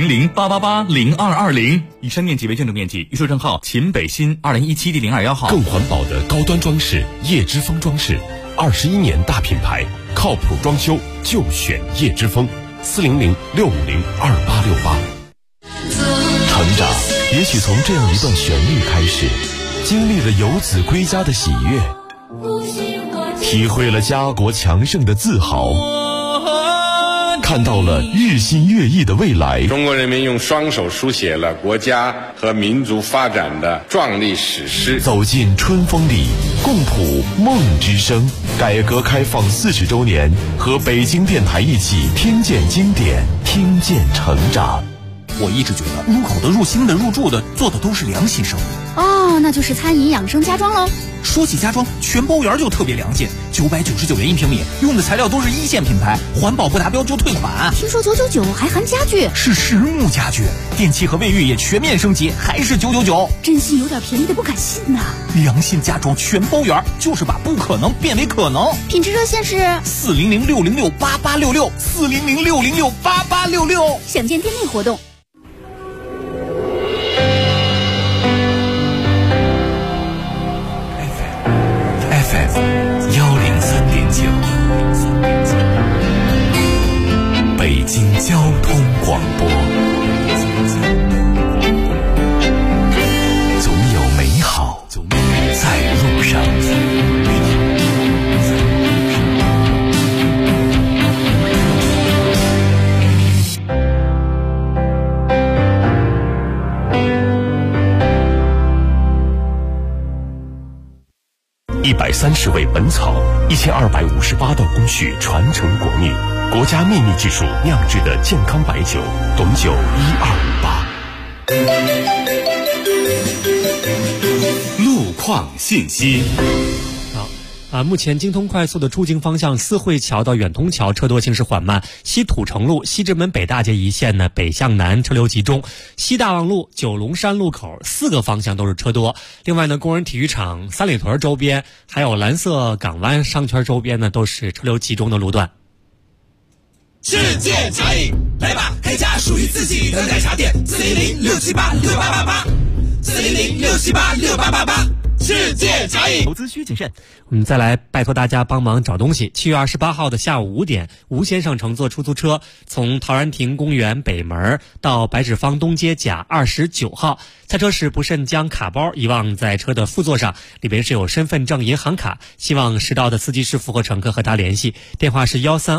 ，400-888-0220。以上面积为建筑面积，预售证号秦北新2017第021号。 更环保的高端装饰，叶之峰装饰，21年大品牌，靠谱装修就选叶之峰，400-650-2868。成长也许从这样一段旋律开始，经历了游子归家的喜悦，体会了家国强盛的自豪，看到了日新月异的未来。 中国人民用双手书写了国家和民族发展的壮丽史诗。 走进春风里，共谱梦之声。改革开放40周年，和北京电台一起听见经典，听见成长。 我一直觉得入口的、入心的、入住的，做的都是良心生意。 那就是餐饮养生家装喽。 说起家装，全包园就特别良心，999元1平米，用的材料都是一线品牌，环保不达标就退款。 听说999还含家具， 是实木家具，电器和卫浴也全面升级，还是999。 真心有点便宜的不敢信呐！ 良心家装全包园，就是把不可能变为可能。 品质热线是 400-606-8866，400-606-8866。 详见店内活动。 FM 103.9，北京交通广播，总有美好在路上。130味本草，1258道工序传承国秘，国家秘密技术酿制的健康白酒，董酒1258。路况信息。 目前京通快速的出京方向四惠桥到远通桥车多行驶缓慢，西土城路西直门北大街一线呢北向南车流集中，西大望路九龙山路口4个方向都是车多。另外呢，工人体育场三里屯周边还有蓝色港湾商圈周边呢都是车流集中的路段。 世界茶饮，来吧，开家属于自己的奶茶店，400-678-6888，400-678-6888。世界茶饮， 投资需谨慎。我们再来拜托大家帮忙找东西。7月28号的下午5点，吴先生乘坐出租车从陶然亭公园北门到白纸坊东街甲29号，下车时不慎将卡包遗忘在车的副座上，里边是有身份证、银行卡，希望识到的司机师傅和乘客和他联系，电话是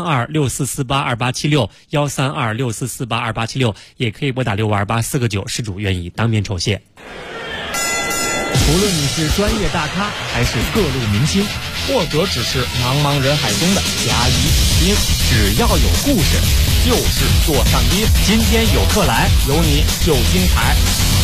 132-6448-2876，132-6448-2876，也可以拨打6528-4个9，事主愿意当面酬谢。 无论你是专业大咖还是各路明星，或者只是茫茫人海中的甲乙丙丁，只要有故事就是座上宾。今天有客来，有你就精彩。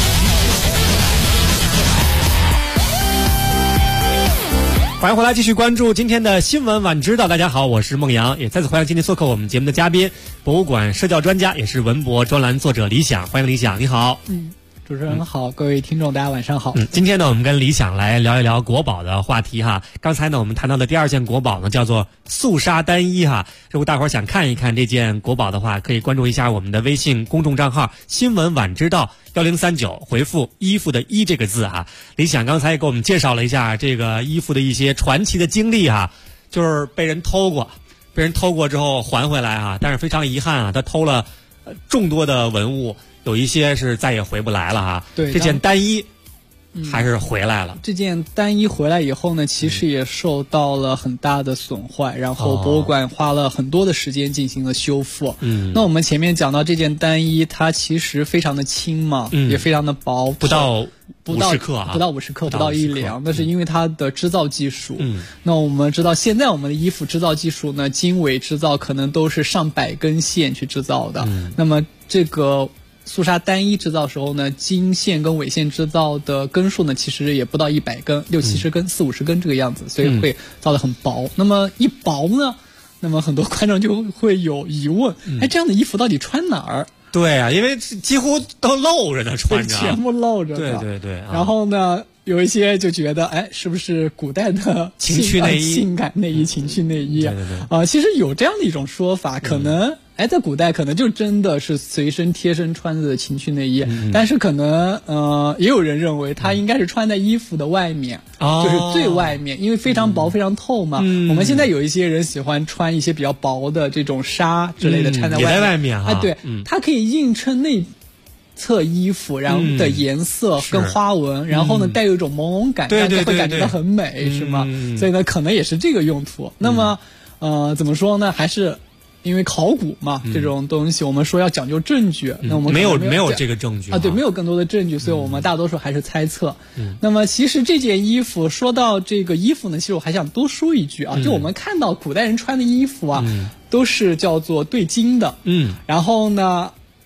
欢迎回来，继续关注今天的新闻晚知道。大家好，我是孟阳，也再次欢迎今天做客我们节目的嘉宾，博物馆社教专家，也是文博专栏作者李想。欢迎李想，你好。 主持人好，各位听众大家晚上好。 今天呢，我们跟李想来聊一聊国宝的话题哈。刚才呢，我们谈到的第2件国宝呢，叫做素纱单衣哈。如果大伙儿想看一看这件国宝的话，可以关注一下我们的微信公众账号新闻晚知道1039，回复衣服的衣这个字哈。李想刚才也给我们介绍了一下这个衣服的一些传奇的经历哈，就是被人偷过之后还回来啊，但是非常遗憾啊，他偷了众多的文物。有一些是再也回不来了哈。 对， 这件单衣还是回来了。 这件单衣回来以后呢，其实也受到了很大的损坏，然后博物馆花了很多的时间进行了修复。那我们前面讲到这件单衣，它其实非常的轻嘛，也非常的薄， 不到50克啊， 不到50克，不到1两。那是因为它的制造技术。那我们知道，现在我们的衣服制造技术呢，经纬制造可能都是上百根线去制造的。那么这个素纱单衣制造时候呢，经线跟纬线制造的根数呢，其实也不到100根，60-70根、40-50根这个样子，所以会造得很薄。那么一薄呢，那么很多观众就会有疑问，这样的衣服到底穿哪儿？ 对啊，因为几乎都露着呢，穿着全部露着的。 对。 然后呢，有一些就觉得，是不是古代的情趣内衣、 性感内衣、情趣内衣啊？ 对。 其实有这样的一种说法，可能。在古代可能就真的是随身贴身穿的情趣内衣，但是可能也有人认为它应该是穿在衣服的外面，就是最外面，因为非常薄非常透嘛。我们现在有一些人喜欢穿一些比较薄的这种纱之类的穿在外面， 也在外面哈。 对，它可以映衬内侧衣服然后的颜色跟花纹，然后呢带有一种朦胧感， 对， 会感觉到很美，是吗？所以呢可能也是这个用途。那么怎么说呢？还是因为考古嘛，这种东西我们说要讲究证据，那我们没有这个证据啊，对，没有更多的证据，所以我们大多数还是猜测。那么其实这件衣服，说到这个衣服呢，其实我还想多说一句啊，就我们看到古代人穿的衣服啊，都是叫做对襟的，然后呢，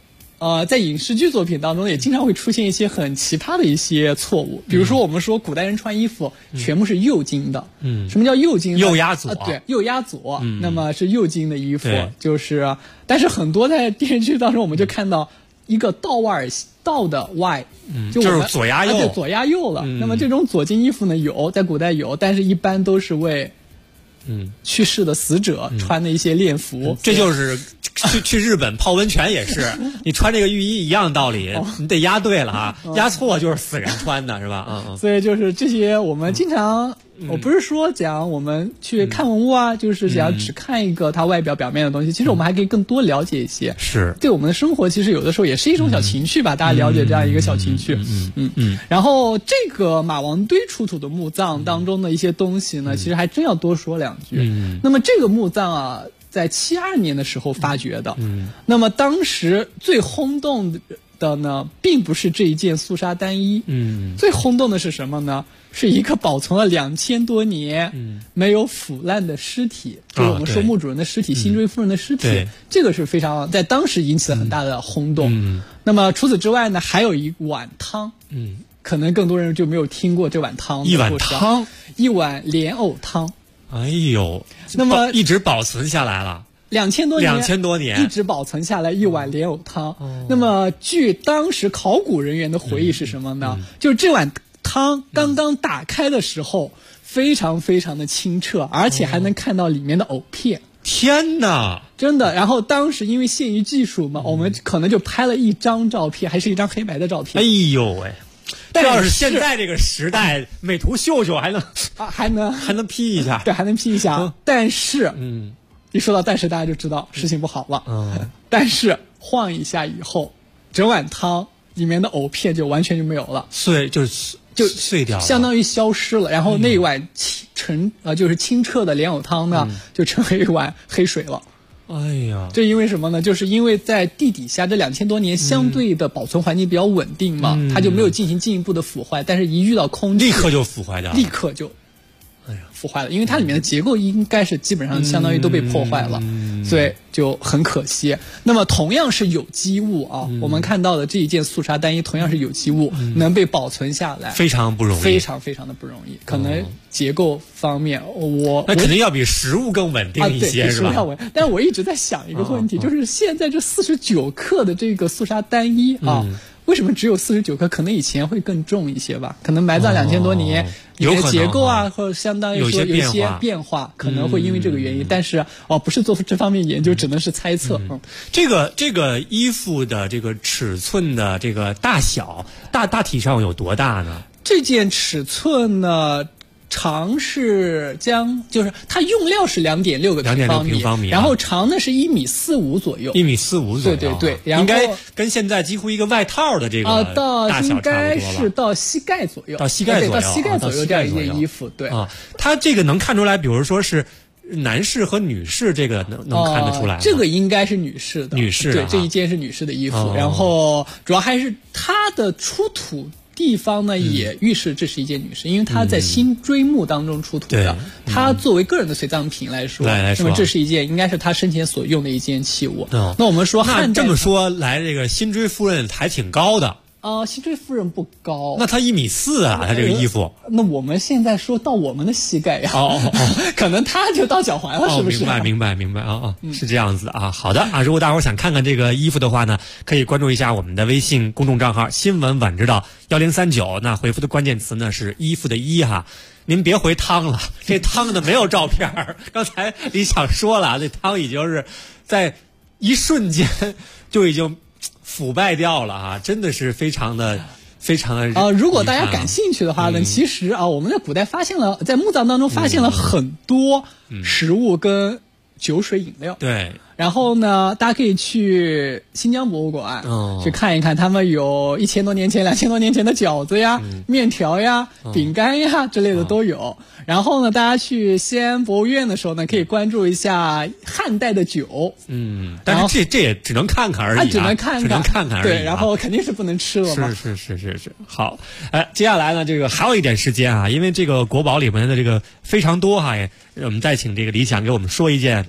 在影视剧作品当中也经常会出现一些很奇葩的一些错误，比如说我们说古代人穿衣服全部是右襟的，什么叫右襟？ 右压左， 对，右压左，那么是右襟的衣服，就是，但是很多在电视剧当中我们就看到一个倒的 Y， 就是左压右， 对，左压右了。那么这种左襟衣服呢，在古代有，但是一般都是为去世的死者穿的一些殓服。 这就是去日本泡温泉也是，你穿这个浴衣一样道理，你得压对了啊，压错就是死人穿的是吧？ 所以就是这些我们经常。我不是说讲我们去看文物啊，就是想只看一个它外表面的东西，其实我们还可以更多了解一些， 是对我们的生活其实有的时候也是一种小情趣吧，大家了解这样一个小情趣。然后这个马王堆出土的墓葬当中的一些东西呢，其实还真要多说两句。那么这个墓葬啊，在72年的时候发掘的，那么当时最轰动的呢，并不是这一件肃杀单衣，最轰动的是什么呢？是一个保存了2000多年没有腐烂的尸体，就是我们说墓主人的尸体，辛追夫人的尸体，这个是非常在当时引起了很大的轰动。那么除此之外呢，还有一碗汤，可能更多人就没有听过这碗汤。 一碗汤， 一碗莲藕汤。 哎呦，那么一直保存下来了。2000多年一直保存下来一碗莲藕汤。那么据当时考古人员的回忆是什么呢？就是这碗汤刚刚打开的时候，非常非常的清澈，而且还能看到里面的藕片。 天哪， 真的！然后当时因为限于技术嘛，我们可能就拍了一张照片，还是一张黑白的照片。 哎呦喂！这要是现在这个时代，美图秀秀还能 P 一下， 对，还能 P 一下。但是，一说到但是，大家就知道事情不好了。但是晃一下以后，整碗汤里面的藕片就完全就没有了， 就碎掉了， 相当于消失了。然后那一碗就是清澈的莲藕汤呢，就成为一碗黑水了。 哎呀， 这因为什么呢？就是因为在地底下这2000多年相对的保存环境比较稳定嘛，它就没有进行进一步的腐坏，但是一遇到空气， 立刻就腐坏掉了， 立刻就腐坏了，因为它里面的结构应该是基本上相当于都被破坏了，所以就很可惜。那么同样是有机物啊，我们看到的这一件肃杀单衣同样是有机物，能被保存下来， 非常不容易， 非常非常的不容易。可能结构方面， 那肯定要比实物更稳定一些，是吧？ 但是我一直在想一个问题，就是现在这49克的这个肃杀单衣啊。为什么只有49克？可能以前会更重一些吧，可能埋葬2000多年，有些结构啊，或者相当于说有一些变化，可能会因为这个原因。但是不是做这方面研究，只能是猜测。 这个衣服的这个尺寸的这个大小，大体上有多大呢？ 这件尺寸呢？长是就是它用料是2.6个平方米，然后长呢是1.45米左右 ，1.45米左右，对， 应该跟现在几乎一个外套的这个大小差不多吧？ 应该是到膝盖左右， 到膝盖左右这样一件衣服，对啊，它这个能看出来，比如说是男士和女士，这个能看得出来吗？ 这个应该是女士的，对，这一件是女士的衣服，然后主要还是它的出土地方呢也预示这是一件女士，因为她在辛追墓当中出土的，她作为个人的随葬品来说，那么这是一件应该是她生前所用的一件器物。那我们说汉代这么说来，这个辛追夫人还挺高的。 辛追夫人不高， 那她1.4米啊，她这个衣服。 那我们现在说到我们的膝盖呀，可能她就到脚踝了，是不是？ 明白是这样子啊。好的啊，如果大伙想看看这个衣服的话呢，可以关注一下我们的微信公众账号新闻晚知道1039，那回复的关键词呢是衣服的衣哈。您别回汤了，这汤呢没有照片，刚才李想说了，这汤已经是在一瞬间就已经腐败掉了啊，真的是非常的如果大家感兴趣的话呢，其实我们在古代在墓葬当中发现了很多食物跟酒水饮料。 对。 然后呢，大家可以去新疆博物馆去看一看，他们有1000多年前、2000多年前的饺子呀、面条呀、饼干呀之类的都有。然后呢，大家去西安博物院的时候呢，可以关注一下汉代的酒。 但是这也只能看看而已， 只能看看而已。 对，然后肯定是不能吃了嘛。 是。好，接下来呢，这个还有一点时间啊，因为这个国宝里面的这个非常多哈，我们再请这个李想给我们说一件比较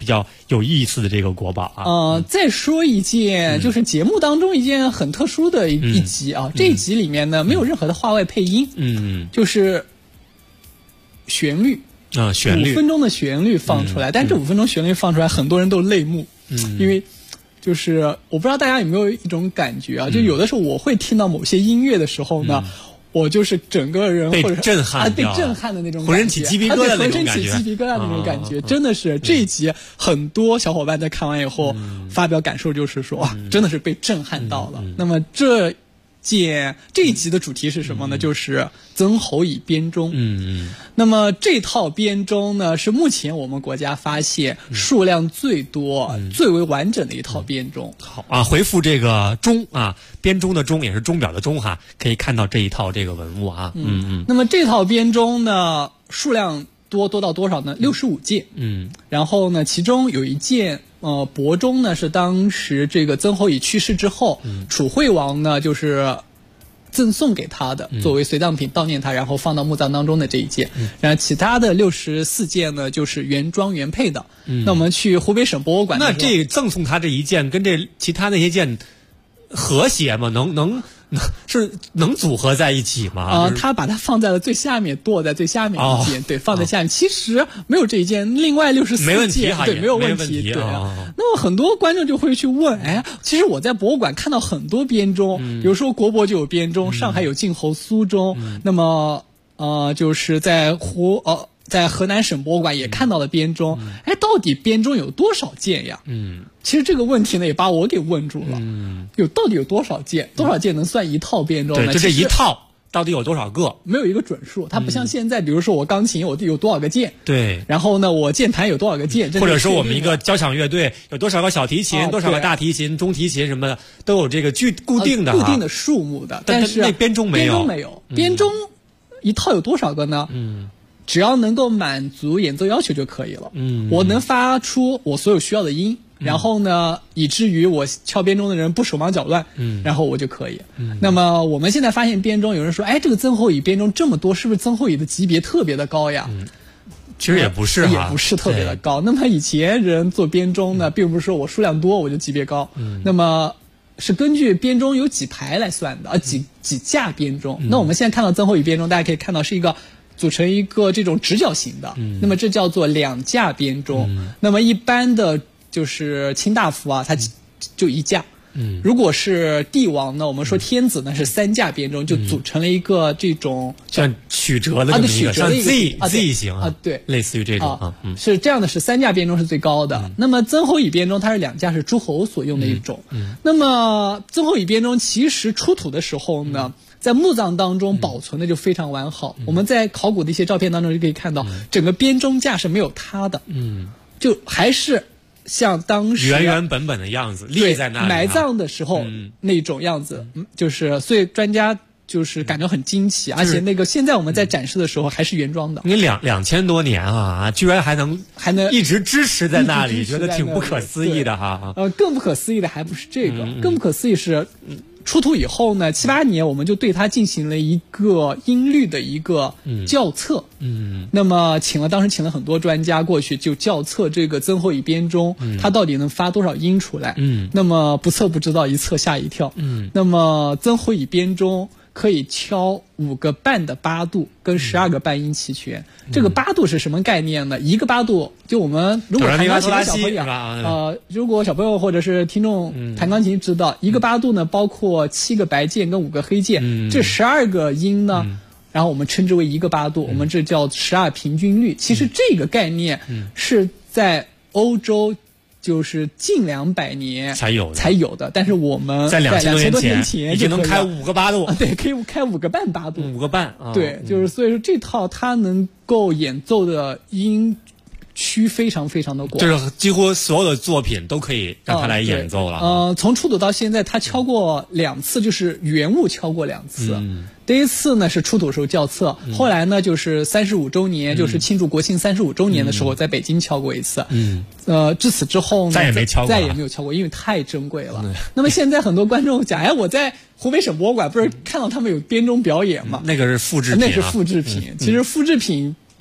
有意思的这个国宝啊。 再说一件，就是节目当中一件很特殊的一集啊。这一集里面呢，没有任何的话外配音，就是旋律旋律5分钟的旋律放出来，但这5分钟旋律放出来，很多人都泪目，因为就是我不知道大家有没有一种感觉啊，就有的时候我会听到某些音乐的时候呢。我就是整个人被震撼被震撼的那种感觉， 浑身起鸡皮疙瘩那种感觉， 浑身起鸡皮疙瘩那种感觉，真的是这一集很多小伙伴在看完以后发表感受，就是说哇，真的是被震撼到了。那么这一集的主题是什么呢？就是曾侯乙编钟。那么这套编钟呢，是目前我们国家发现数量最多、最为完整的一套编钟。 好啊，回复这个钟啊，编钟的钟也是钟表的钟哈，可以看到这一套这个文物啊。 那么这套编钟呢，数量多到多少呢？65件。然后呢，其中有一件。帛钟呢是当时这个曾侯乙去世之后，楚惠王呢就是赠送给他的，作为随葬品悼念他，然后放到墓葬当中的这一件。然后其他的64件呢就是原装原配的。那我们去湖北省博物馆， 那这赠送他这一件跟这其他那些件和谐吗？能组合在一起吗？ 他把它放在了最下面，剁在最下面一件，对，放在下面。其实没有这一件，另外64件， 没问题， 对，没有问题，对。那么很多观众就会去问，其实我在博物馆看到很多编钟，比如说国博就有编钟，上海有晋侯苏钟，那么就是在河南省博物馆也看到了编钟，到底编钟有多少件呀？其实这个问题呢也把我给问住了。到底有多少件？多少件能算一套编钟呢？ 对，就这一套到底有多少个？ 没有一个准数，它不像现在，比如说我钢琴有多少个键， 对， 然后呢我键盘有多少个键， 或者说我们一个交响乐队有多少个小提琴，多少个大提琴、中提琴什么的，都有这个固定的数目的。 但是那编钟没有， 编钟一套有多少个呢？只要能够满足演奏要求就可以了。我能发出我所有需要的音，然后呢，以至于我敲编钟的人不手忙脚乱，然后我就可以。那么我们现在发现编钟，有人说，这个曾侯乙编钟这么多，是不是曾侯乙的级别特别的高呀？ 其实也不是， 也不是特别的高。那么以前人做编钟呢，并不是说我数量多我就级别高，那么是根据编钟有几排来算的，几架编钟。那我们现在看到曾侯乙编钟，大家可以看到是一个组成一个这种直角形的，那么这叫做2架编钟。那么一般的就是卿大夫啊，他就1架。如果是帝王呢，我们说天子呢是3架编钟，就组成了一个这种像曲折的这么一个，像 Z 型啊， 对， 类似于这种是这样的，是3架编钟是最高的。那么曾侯乙编钟它是2架，是诸侯所用的一种。那么曾侯乙编钟其实出土的时候呢，在墓葬当中保存的就非常完好。我们在考古的一些照片当中就可以看到，整个编钟架是没有塌的，就还是像当时原本的样子立在那里， 埋葬的时候那种样子，就是所以专家就是感觉很惊奇，而且那个现在我们在展示的时候还是原装的。 你2000多年啊，居然还能一直支持在那里，觉得挺不可思议的哈。 更不可思议的还不是这个，更不可思议是。出土以后呢，7、8年我们就对它进行了一个音律的一个校测。那么当时请了很多专家过去就校测这个曾侯乙编钟，它到底能发多少音出来。那么不测不知道，一测吓一跳。那么曾侯乙编钟可以敲5个半的8度跟12个半音齐全。这个8度是什么概念呢？一个8度，就我们如果弹钢琴的小朋友，如果小朋友或者是听众弹钢琴知道，一个8度呢包括7个白键跟5个黑键，这12个音呢，然后我们称之为一个8度，我们这叫12平均律。其实这个概念是在欧洲。就是近200年才有的，但是我们在2000多年前已经能开5个8度， 对，可以开5个半8度 ，5个半， 对，就是所以说这套它能够演奏的音区非常非常的广， 就是几乎所有的作品都可以让它来演奏了。 从出土到现在，他敲过2次，就是原物敲过2次。第一次呢是出土时候校测，后来呢就是35周年，就是庆祝国庆35周年的时候，在北京敲过一次。至此之后呢，再也没有敲过，因为太珍贵了。那么现在很多观众讲，我在湖北省博物馆不是看到他们有编钟表演吗？ 那个是复制品， 那是复制品。其实复制品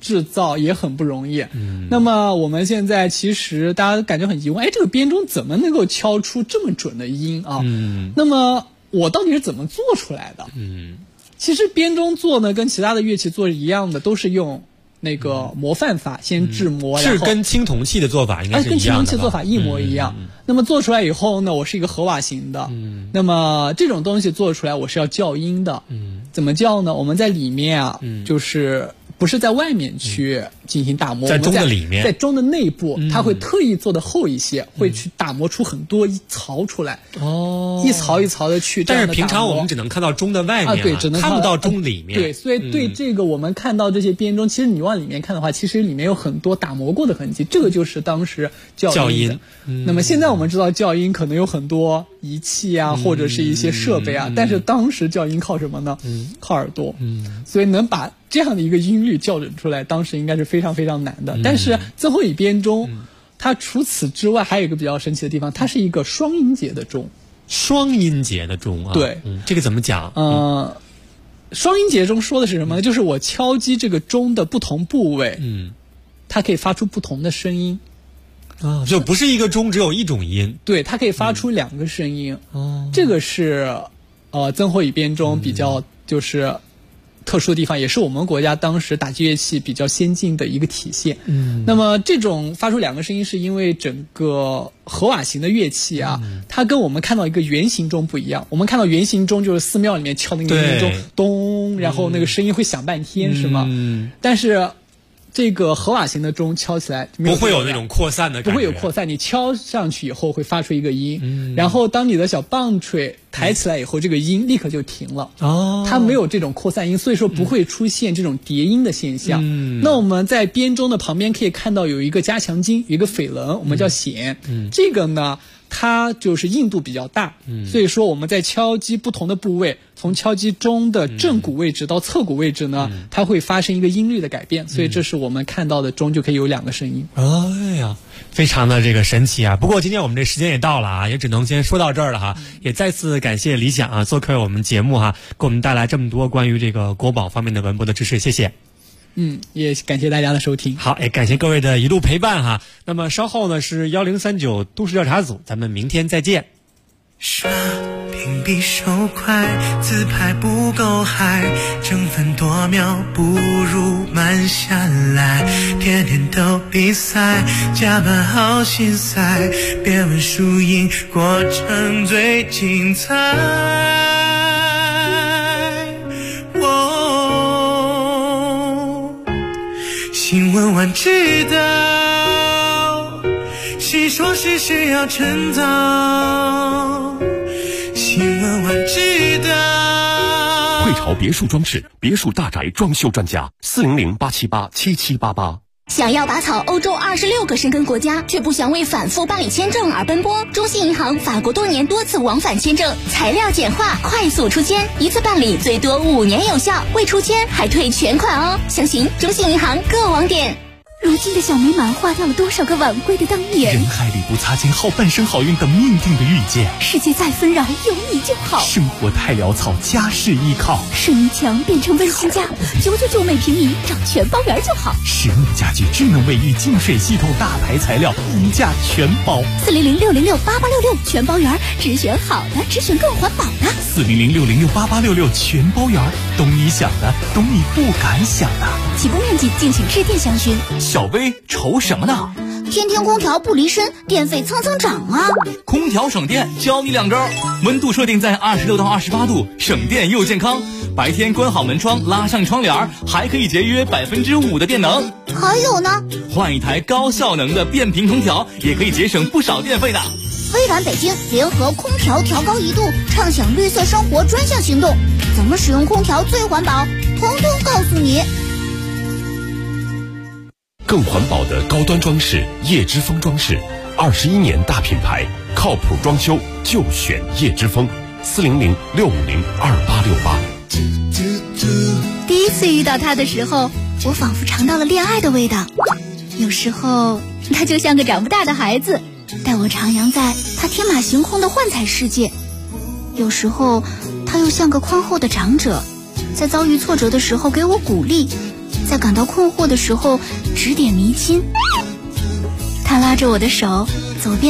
制造也很不容易。那么我们现在其实大家感觉很疑问，这个编钟怎么能够敲出这么准的音啊？那么我到底是怎么做出来的？其实编钟做呢，跟其他的乐器做一样的，都是用那个模范法，先制模， 是跟青铜器的做法应该是一样的吧？ 跟青铜器做法一模一样。那么做出来以后呢，我是一个合瓦型的。那么这种东西做出来，我是要校音的。怎么校呢？我们在里面啊，就是不是在外面去进行打磨， 在钟的里面， 在钟的内部，它会特意做的厚一些，会去打磨出很多一槽出来。一槽一槽的去。 但是平常我们只能看到钟的外面， 对，只能看不到钟里面。 对，所以对这个我们看到这些编钟，其实你往里面看的话，其实里面有很多打磨过的痕迹，这个就是当时校音。那么现在我们知道校音可能有很多仪器啊，或者是一些设备啊，但是当时校音靠什么呢？靠耳朵。所以能把这样的一个音律校准出来，当时应该是非常非常难的。但是曾侯乙编钟，它除此之外还有一个比较神奇的地方，它是一个双音节的钟。 双音节的钟啊？对，这个怎么讲？ 双音节钟说的是什么呢？就是我敲击这个钟的不同部位，它可以发出不同的声音。 就不是一个钟只有一种音， 对，它可以发出两个声音。这个是曾侯乙编钟比较就是特殊的地方，也是我们国家当时打击乐器比较先进的一个体现。那么这种发出两个声音，是因为整个合瓦型的乐器啊，它跟我们看到一个圆形钟不一样。我们看到圆形钟就是寺庙里面敲那个圆形钟，咚，然后那个声音会响半天，是吗？但是这个合瓦型的钟敲起来不会有那种扩散的感觉， 不会有扩散。你敲上去以后会发出一个音，然后当你的小棒槌抬起来以后，这个音立刻就停了。它没有这种扩散音，所以说不会出现这种叠音的现象。那我们在编钟的旁边可以看到有一个加强筋，有一个翡棱，我们叫弦。这个呢，它就是硬度比较大，所以说我们在敲击不同的部位，从敲击钟的正鼓位置到侧鼓位置呢，它会发生一个音律的改变，所以这是我们看到的钟就可以有两个声音。 哎呀，非常的这个神奇啊！不过今天我们这时间也到了啊，也只能先说到这儿了哈。也再次感谢理想啊做客我们节目哈，给我们带来这么多关于这个国宝方面的文博的知识，谢谢。 也感谢大家的收听。 好，也感谢各位的一路陪伴哈。那么稍后呢是1039都市调查组，咱们明天再见。 刷屏比手快，自拍不够嗨，争分夺秒不如慢下来，天天都比赛，加班好心塞，别问输赢，过程最精彩。新闻晚知道，谁说是谁要称道？新闻晚知道。 汇潮别墅装饰，别墅大宅装修专家，400-878-7788。 想要拔草欧洲26个申根国家，却不想为反复办理签证而奔波？中信银行法国多年多次往返签证，材料简化，快速出签，一次办理最多5年有效，未出签还退全款哦！详询中信银行各网点。 如今的小美满花掉了多少个晚归的当年？ 人海里不擦肩，好半生好运等命定的遇见。 世界再纷扰，有你就好。 生活太潦草，家事依靠。 水泥墙变成温馨家，999每平米，找全包圆就好。 实木家具、智能卫浴、净水系统、大牌材料，一价全包。 400-606-8866，全包圆，只选好的，只选更环保的。 400-606-8866，全包圆，懂你想的，懂你不敢想的。 起步面积敬请致电详询。 小薇愁什么呢？ 天天空调不离身，电费蹭蹭涨啊！ 空调省电，教你2招：温度设定在26到28度，省电又健康。白天关好门窗，拉上窗帘，还可以节约5%的电能。 还有呢， 换一台高效能的变频空调，也可以节省不少电费的。 微软北京联合空调调高1度，畅享绿色生活专项行动，怎么使用空调最环保，统统告诉你。 更环保的高端装饰，叶之峰装饰，21年大品牌，靠谱装修就选叶之峰，400-650-2868。 第一次遇到他的时候，我仿佛尝到了恋爱的味道。有时候他就像个长不大的孩子，带我徜徉在他天马行空的幻彩世界；有时候他又像个宽厚的长者，在遭遇挫折的时候给我鼓励， 在感到困惑的时候指点迷津。他拉着我的手走遍